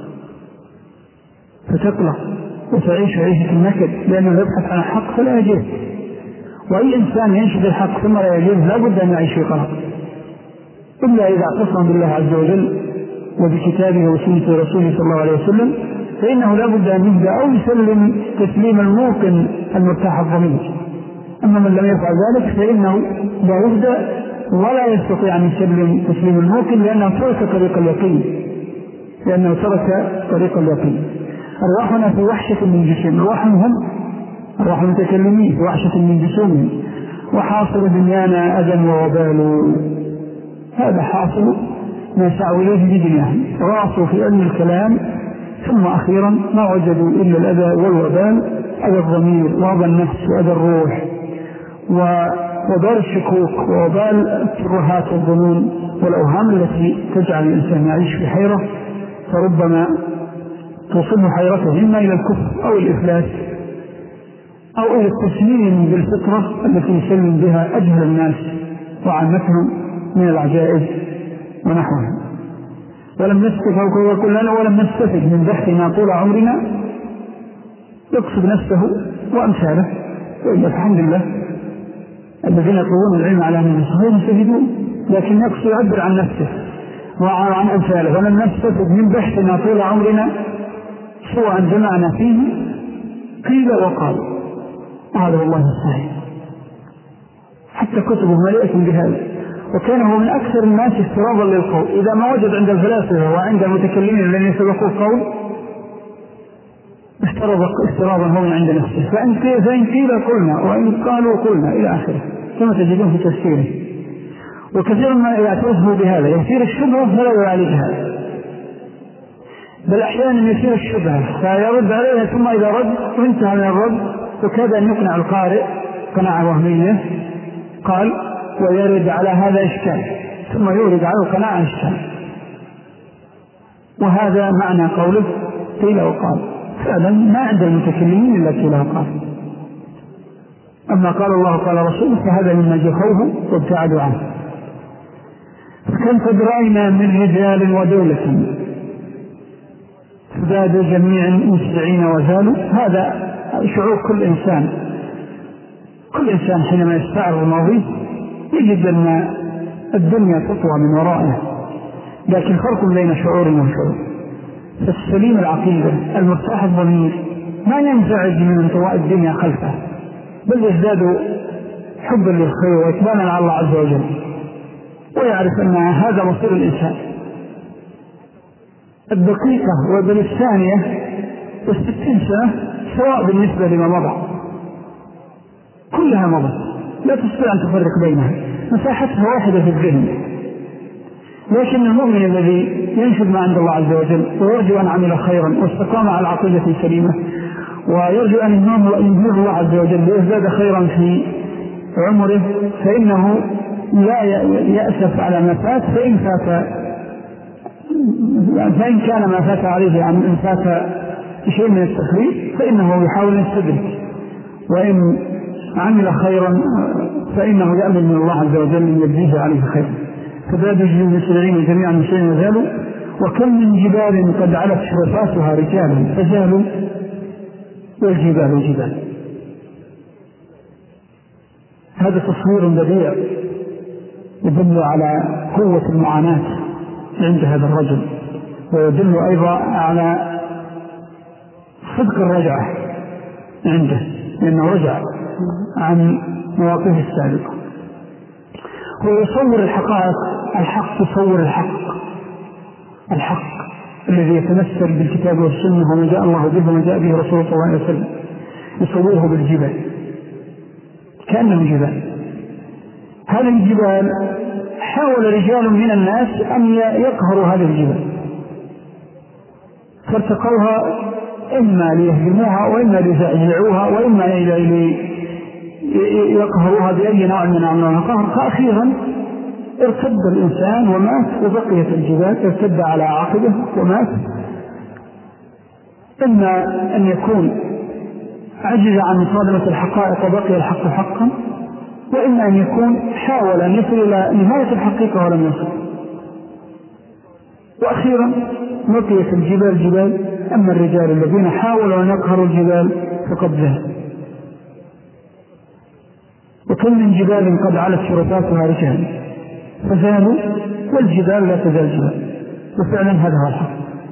فتقلق وتعيش عيشة النكد، لأنه يبحث عن الحق فلا يجده. وأي إنسان ينشد الحق ثم لا يجده لا بد أن يعيش في قلق، إلا إذا اعتصم بالله عز وجل وبكتابه وسنة رسوله صلى الله عليه وسلم، فإنه لا بد أن يهدى أو يسلم تسليم الموقن المرتاح الضمير. أما من لم يفعل ذلك فإنه لا يهدى ولا يستطيع أن يسلم تسليم الموقن، لأنه ترك طريق اليقين لأنه ترك طريق اليقين. أرواحنا في وحشة من جسوم، أرواحهم أرواح المتكلمين في وحشة من جسومهم، وحاصل دنيانا أذى ووبال. هذا حاصل ما سعوا إليه بدنياهم، راسوا في علم الكلام ثم أخيرا ما وجدوا إلا الأذى والوبال، أذى الضمير وأذى النفس وأذى الروح ووبال الشكوك ووبال الترهات والظنون والأوهام التي تجعل الإنسان يعيش في حيرة، فربما توصل حيرته إما إلى الكفر أو الإفلاس أو إلى التسليم بالفطرة التي يسلم بها أجهل الناس وعامتهم من العجائز ونحوها. ولم نستفد كلنا ولم نستفد من بحثنا طول عمرنا، يقصد نفسه وأمثاله. الحمد لله الذين يطلبون العلم على من يصحون يستفيدون، لكن يقصد يعبر عن نفسه وعن أمثاله. ولم نستفد من بحثنا طول عمرنا سوى أن جمعنا فيه قيل وقال، هذا والله الصحيح. حتى كتبه مليئة بهذا، وكان هو من أكثر الناس استراضا للقول. إذا ما وجد عند الفلاسفة وعند المتكلمين الذين يسبقوا القول استراض استراضا هو عند نفسه، فإن قيل قلنا وإن قالوا قلنا إلى آخره، كما تجدون في تفسيره. وكثير ما يعترفه بهذا، يثير الشبهة فلا يعالجها، بل أحيانا يثير الشبهة فيرد عليها، ثم إذا رد وانتهى من الرد وكاد أن يقنع القارئ قناعة وهمية قال ويرد على هذا إشكال، ثم يورد على القناعة إشكال. وهذا معنى قوله قيل وقال. فعلا ما عند المتكلمين إلا قيل وقال. أما قال الله قال رسوله فهذا مما جفوه وابتعدوا عنه. فكم قد رأينا من رجال ودولة فزادوا جميعا مسرعين وزالوا. هذا شعور كل إنسان كل إنسان حينما يستعرض الماضي يجد أن الدنيا تطوى من ورائه، لكن فرق بين شعور وشعور. فالسليم العقيدة المرتاح الضمير ما ينزعج من انطواء الدنيا خلفه، بل يزداد حبا للخير وإتبانا على الله عز وجل، ويعرف أن هذا مصير الإنسان. الدقيقة وبل الثانية والستين سنة سواء بالنسبة لما مضى، كلها مضت لا تستطيع أن تفرق بينها، مساحتها واحدة في الذهن. لكن المؤمن الذي ينشد ما عند الله عز وجل ويرجو أن عمل خيرا واستقام على عقيدة سليمة ويرجو أن ينهيه الله عز وجل ليزداد خيرا في عمره، فإنه لا يأسف على ما فات، فإن فات فإن كان ما فات عليه عن إن فات شيء من التخريب فإنه يحاول أن يستدرك، وإن عمل خيرا فإنه يأمل من الله عز وجل أن يجزيه عليه خيرا. فبعد يجزي المسلمين جميعا من شيء يزالوا، وكم من جبال قد علت شرفاتها رجالا فزالوا والجبال جبال. هذا تصوير بديع يدل على قوة المعاناة عند هذا الرجل، ويدل أيضا على صدق الرجعة عنده، لأنه رجع عن مواقفه السابقة. هو يصور الحقائق، الحق يصور الحق، الحق الذي يتمثل بالكتاب والسنة وما جاء الله به وما جاء به رسول الله صلى الله عليه وسلم، يصوره بالجبال كأنه جبال. هذه الجبال حاول رجال من الناس أن يقهروا هذه الجبال، فارتقوها إما ليهدموها وإما ليزعزعوها وإما ليقهروها بأي نوع من أنواع القهر. فأخيرا ارتد الإنسان ومات، وبقيت الجبال ارتد على عاقبه ومات. إما أن يكون عجز عن مصادمة الحقائق وبقي الحق حقا، وإما أن يكون حاول أن يصل إلى نهاية الحقيقة ولم يصل. وأخيرا بقيت الجبال جبال، أما الرجال الذين حاولوا أن يقهروا الجبال فقد ذهب. وكم من جبال قد علت شرفاتها رجال فزالوا والجبال لا تزال جبال. وفعلا هذا هو الحق،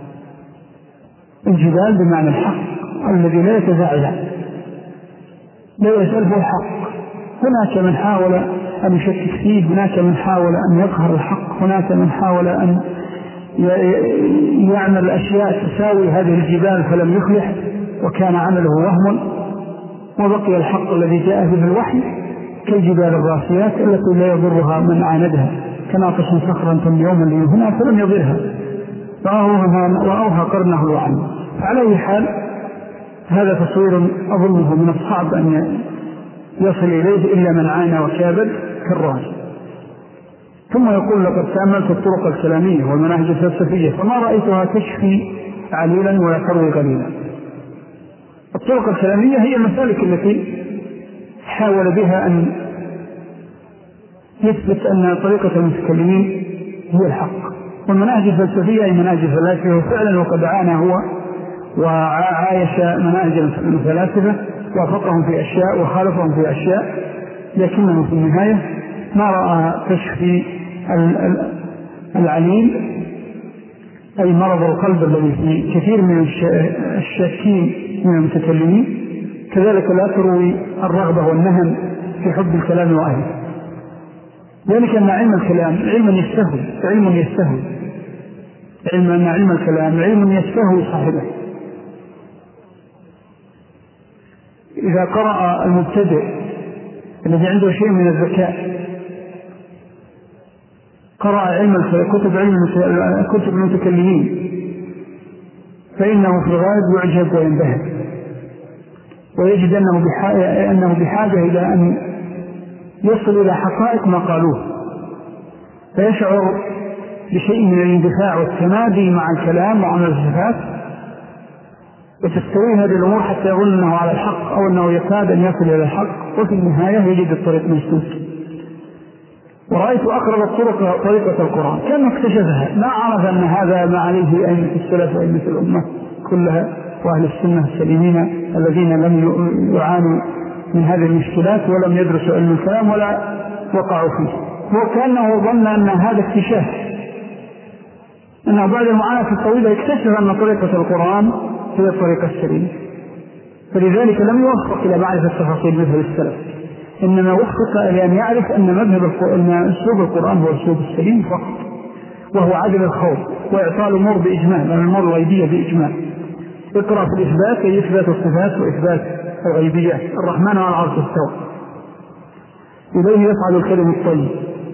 الجبال بمعنى الحق الذي لا يتزعزع لا يزال هو الحق. هناك من حاول أن يشكك فيه، هناك من حاول أن يقهر الحق، هناك من حاول أن يعمل أشياء تساوي هذه الجبال فلم يفلح وكان عمله وهم، وبقي الحق الذي جاء به الوحي كالجبال الراسيات التي لا يضرها من عاندها، كناقش صخرا يوما ليهنا فلم يضرها وأوها قرنه الوعن. فعلى أي حال هذا تصوير أظنه من الصعب أن يصل إليه إلا من عانى وكابد كالراجل. ثم يقول لقد تأملت الطرق الكلامية والمناهج الفلسفية فما رأيتها تشفي عليلا ولا تروي قليلا. الطرق الكلامية هي المسالك التي حاول بها أن يثبت أن طريقة المتكلمين هي الحق، والمناهج الفلسفية هي مناهج الفلاسفة، وفعلا وقد عانى هو وعايش مناهج الفلاسفة وافقهم في أشياء وخالفهم في أشياء، لكنه في النهاية ما رأى تشفي العليل أي مرض القلب الذي في كثير من الشاكين من المتكلمين، كذلك لا تروي الرغبة والنهم في حب الكلام وأهله. ذلك أن علم الكلام علم يستهوي علم يستهوي علم أن علم الكلام علم يستهوي صاحبه. إذا قرأ المبتدئ الذي عنده شيء من الذكاء قرأ علم كتب علم كتب المتكلمين فإنه في الغالب يعجب وينبهر، ويجد أنه بحاجة, أنه بحاجة إلى أن يصل إلى حقائق ما قالوه، فيشعر بشيء من الاندفاع والتمادي مع الكلام وعمل الصفات، وتستوي هذه الأمور حتى يظن أنه على الحق أو أنه يكاد أن يصل إلى الحق، وفي النهاية يجد الطريق مسدود. ورأيت أقرب الطرق طريقة القرآن، كان اكتشفها ما عرف أن هذا ما عليه أئمة السلف وأئمة الأمة كلها وأهل السنة السليمين الذين لم يعانوا من هذه المشكلات ولم يدرسوا علم الكلام ولا وقعوا فيه. وكأنه ظن أن هذا اكتشاف، أنه بعد المعاناة الطويلة يكتشف أن طريقة القرآن هي الطريقة السليمة، فلذلك لم يوفق إلى معرفة تفاصيل مذهب السلف، إنما وفق إلى أن يعرف أن مذهب أن أسلوب القرآن هو أسلوب السليم فقط، وهو عدم الخوف وإعطاء الأمور بإجمال، لأن الأمور الغيبية بإجمال. اقرأ في الإثبات أي إثبات الصفات وإثبات الغيبيات. الرحمن على العرش استوى، إليه يصعد الكلم الطيب.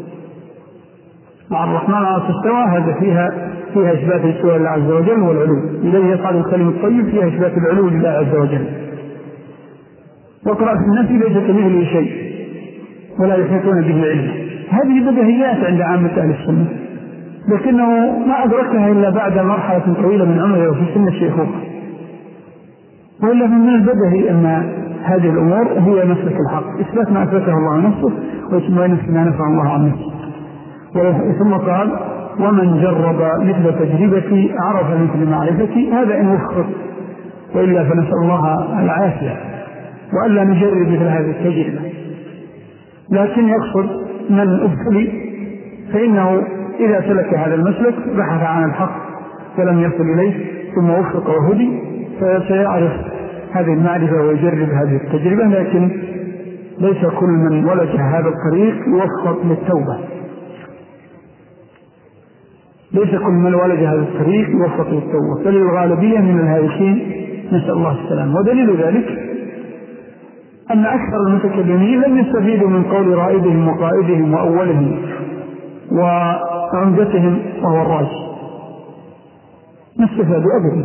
مع الرحمن على العرش استوى هذا فيها فيها إثبات الاستواء لله عز وجل والعلو، إليه يصعد الكلم الطيب فيها إثبات العلو لله عز وجل. واقرأ في النفي ليس كمثله شيء ولا يحيطون به علما. هذه بديهيات عند عامة أهل السنة، لكنه ما أدركها إلا بعد مرحلة طويلة من عمره وفي سن الشيخوخة، وإلا من البديهي أن هذه الأمور هي مسلك الحق، إثبات ما أثبته الله عن نفسه وإثبات ما نفع الله عن نفسه. ثم قال ومن جرب مثل تجربتي عرف مثل معرفتي، هذا إن وفق، وإلا فنسأل الله العافية وألا نجرب مثل هذه التجربة. لكن يقصد من أبتلي فإنه إذا سلك هذا المسلك بحث عن الحق ولم يصل إليه ثم وفق وهدي فسيعرف هذه المعرفة ويجرب هذه التجربة. لكن ليس كل من ولج هذا الطريق يوفق للتوبة، ليس كل من ولج هذا الطريق يوفق للتوبة، بل الغالبية من الهالكين نسأل الله السلام. ودليل ذلك أن أكثر المتكلمين لم يستفيدوا من قول رائدهم وقائدهم وأولهم وعمدتهم وهو الراجح، ما استفادوا أبدا،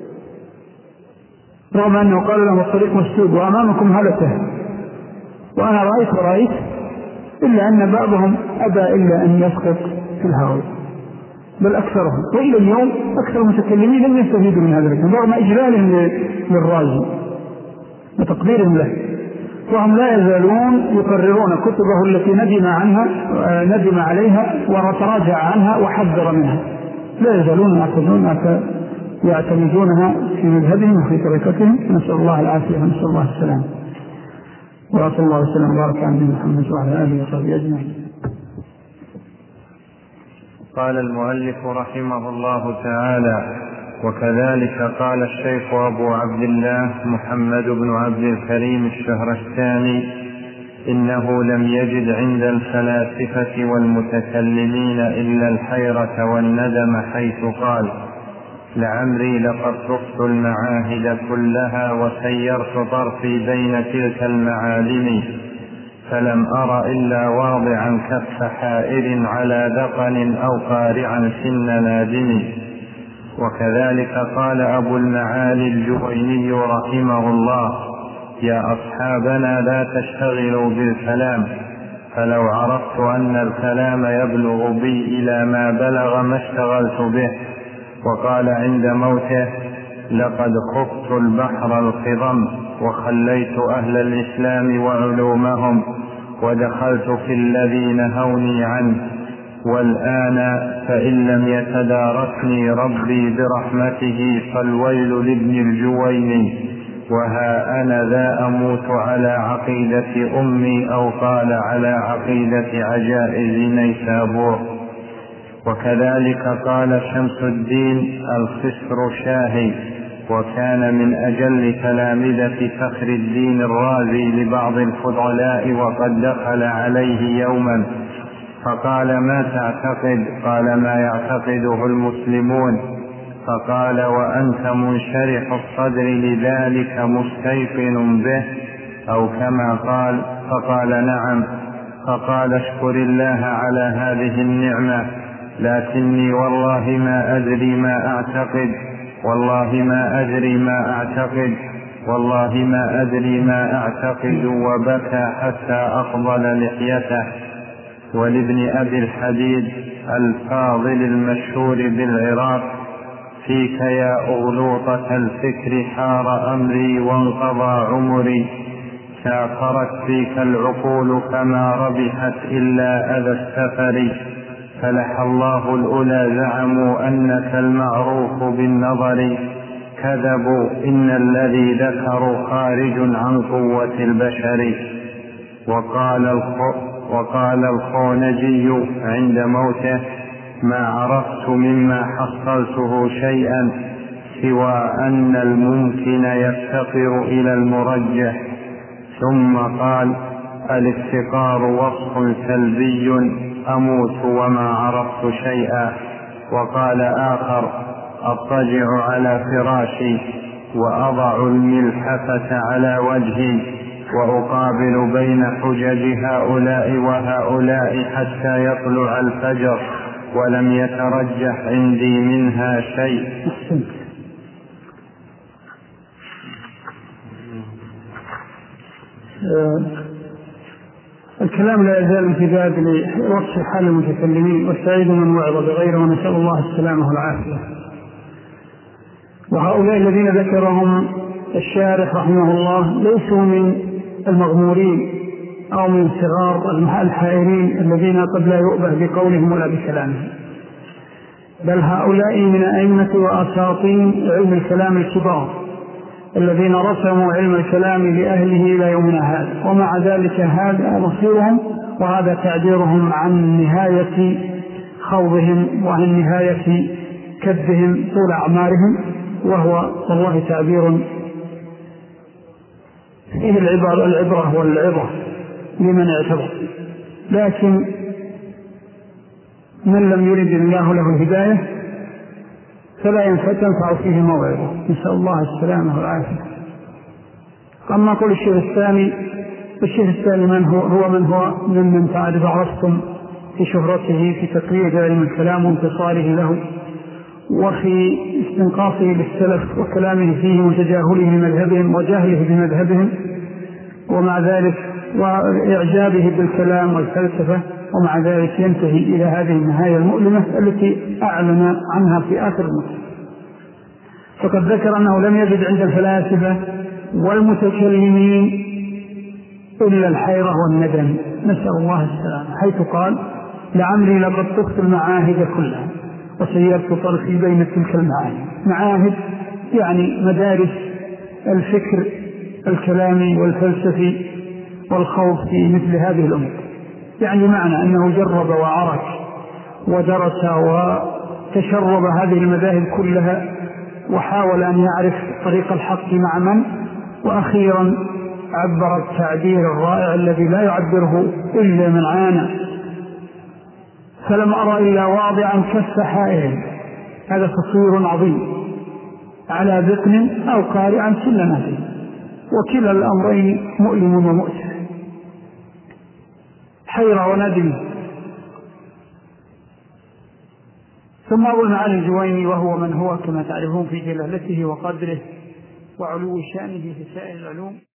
رغم أنه قال لهم الطريق مسدود وأمامكم هلكة وأنا رأيت ورأيت، إلا أن بعضهم أبى إلا أن يسقط في الهواء، بل أكثرهم. وإلى اليوم أكثر المتكلمين لم يستفيدوا من هذا الكلام رغم إجلالهم للرازي وتقديرهم له، وهم لا يزالون يقررون كتبه التي ندم عنها ندم عليها وتراجع عنها وحذر منها، لا يزالون يعتمدونها في مذهبهم وفي طريقتهم. نسأل الله العافية ونسأل الله السلام، وصلى الله وسلم وبارك على نبينا محمد وعلى آله وصحبه أجمعين. قال المؤلف رحمه الله تعالى: وكذلك قال الشيخ أبو عبد الله محمد بن عبد الكريم الشهرستاني: إنه لم يجد عند الفلاسفة والمتكلمين إلا الحيرة والندم، حيث قال: لعمري لقد طفت المعاهد كلها وسيرت طرفي بين تلك المعالم، فلم أر إلا واضعا كف حائر على دقن أو قارعا سن نادم. وكذلك قال أبو المعالي الجويني رحمه الله: يا أصحابنا لا تشتغلوا بالكلام، فلو عرفت أن الكلام يبلغ بي إلى ما بلغ ما اشتغلت به. وقال عند موته: لقد خفت البحر الخضم وخليت أهل الإسلام وعلومهم ودخلت في الذي نهوني عنه، والآن فإن لم يتداركني ربي برحمته فالويل لابن الجويني، وها أنا ذا أموت على عقيدة أمي، أو قال على عقيدة عجائز نيسابور. وكذلك قال شمس الدين الخسر شاهي، وكان من أجل تلامذة فخر الدين الرازي لبعض الفضلاء، وقد دخل عليه يوما فقال: ما تعتقد؟ قال: ما يعتقده المسلمون. فقال: وأنت منشرح الصدر لذلك مستيقن به، أو كما قال. فقال: نعم. فقال: اشكر الله على هذه النعمة، لكني والله ما أدري ما أعتقد، والله ما أدري ما أعتقد، والله ما أدري ما أعتقد. وبكى حتى أقبل لحيته. ولابن أبي الحديد الفاضل المشهور بالعراق: فيك يا أغلوطة الفكر حار أمري وانقضى عمري، سافرت فيك العقول فما ربحت إلا أذى السفر، فلح الله الأولى زعموا أنك المعروف بالنظر، كذبوا إن الذي ذكروا خارج عن قوة البشر. وقال الخ... وقال الخونجي عند موته: ما عرفت مما حصلته شيئا سوى أن الممكن يفتقر إلى المرجح. ثم قال: الافتقار وصف سلبي أموت وما عرفت شيئا. وقال آخر: أضطجع على فراشي وأضع الملحفة على وجهي وأقابل بين حجج هؤلاء وهؤلاء حتى يطلع الفجر ولم يترجح عندي منها شيء. الكلام لا يزال امتداد لوصف حال المتكلمين، والسعيد من وعظ بغيره، ونسأل الله السلامة والعافية. وهؤلاء الذين ذكرهم الشارح رحمه الله ليسوا من المغمورين أو من صغار الحائرين الذين قد لا يؤبه بقولهم ولا بكلامهم، بل هؤلاء من أئمة وأساطين علم الكلام الكبار الذين رسموا علم الكلام لأهله إلى يومنا هذا. ومع ذلك هذا مصيرهم، وهذا تعبيرهم عن نهاية خوضهم وعن نهاية كدهم طول أعمارهم، وهو والله تعبير فيه العبر العبرة والعظة لمن اعتبر. لكن من لم يرد الله له الهداية فلا تنفع فيه موعظة، نسأل الله السلامة والعافية. أما قول الشيخ الثاني، الشيخ الثاني من هو؟ هو من هو ممن تعرف عرفتم في شهرته في تقليد علم الكلام وانتصاره له، وفي استنقاصه للسلف وكلامه فيه وتجاهله لمذهبهم وجهله بمذهبهم، ومع ذلك وإعجابه بالكلام والفلسفة، ومع ذلك ينتهي إلى هذه النهاية المؤلمة التي أعلن عنها في آخر المسلم. فقد ذكر أنه لم يجد عند الفلاسفة والمتكلمين إلا الحيرة والندم، نسأل الله السلامة، حيث قال: لعمري لقد طفت المعاهد كلها وسيرت طرفي بين تلك المعاهد. معاهد يعني مدارس الفكر الكلامي والفلسفي والخوض في مثل هذه الأمور، يعني معنى أنه جرب وعرك ودرس وتشرب هذه المذاهب كلها وحاول أن يعرف طريق الحق مع من، وأخيرا عبر التعبير الرائع الذي لا يعبره إلا من عانى: فلم أرى إلا واضعا كف حائل. هذا تصوير عظيم على ذقن أو قارعا سلما فيه، وكلا الأمرين مؤلم ومؤسف، حيرة وندم. ثم أبو المعالي الجويني، وهو من هو كما تعرفون في جلالته وقدره وعلو شأنه في سائر العلوم.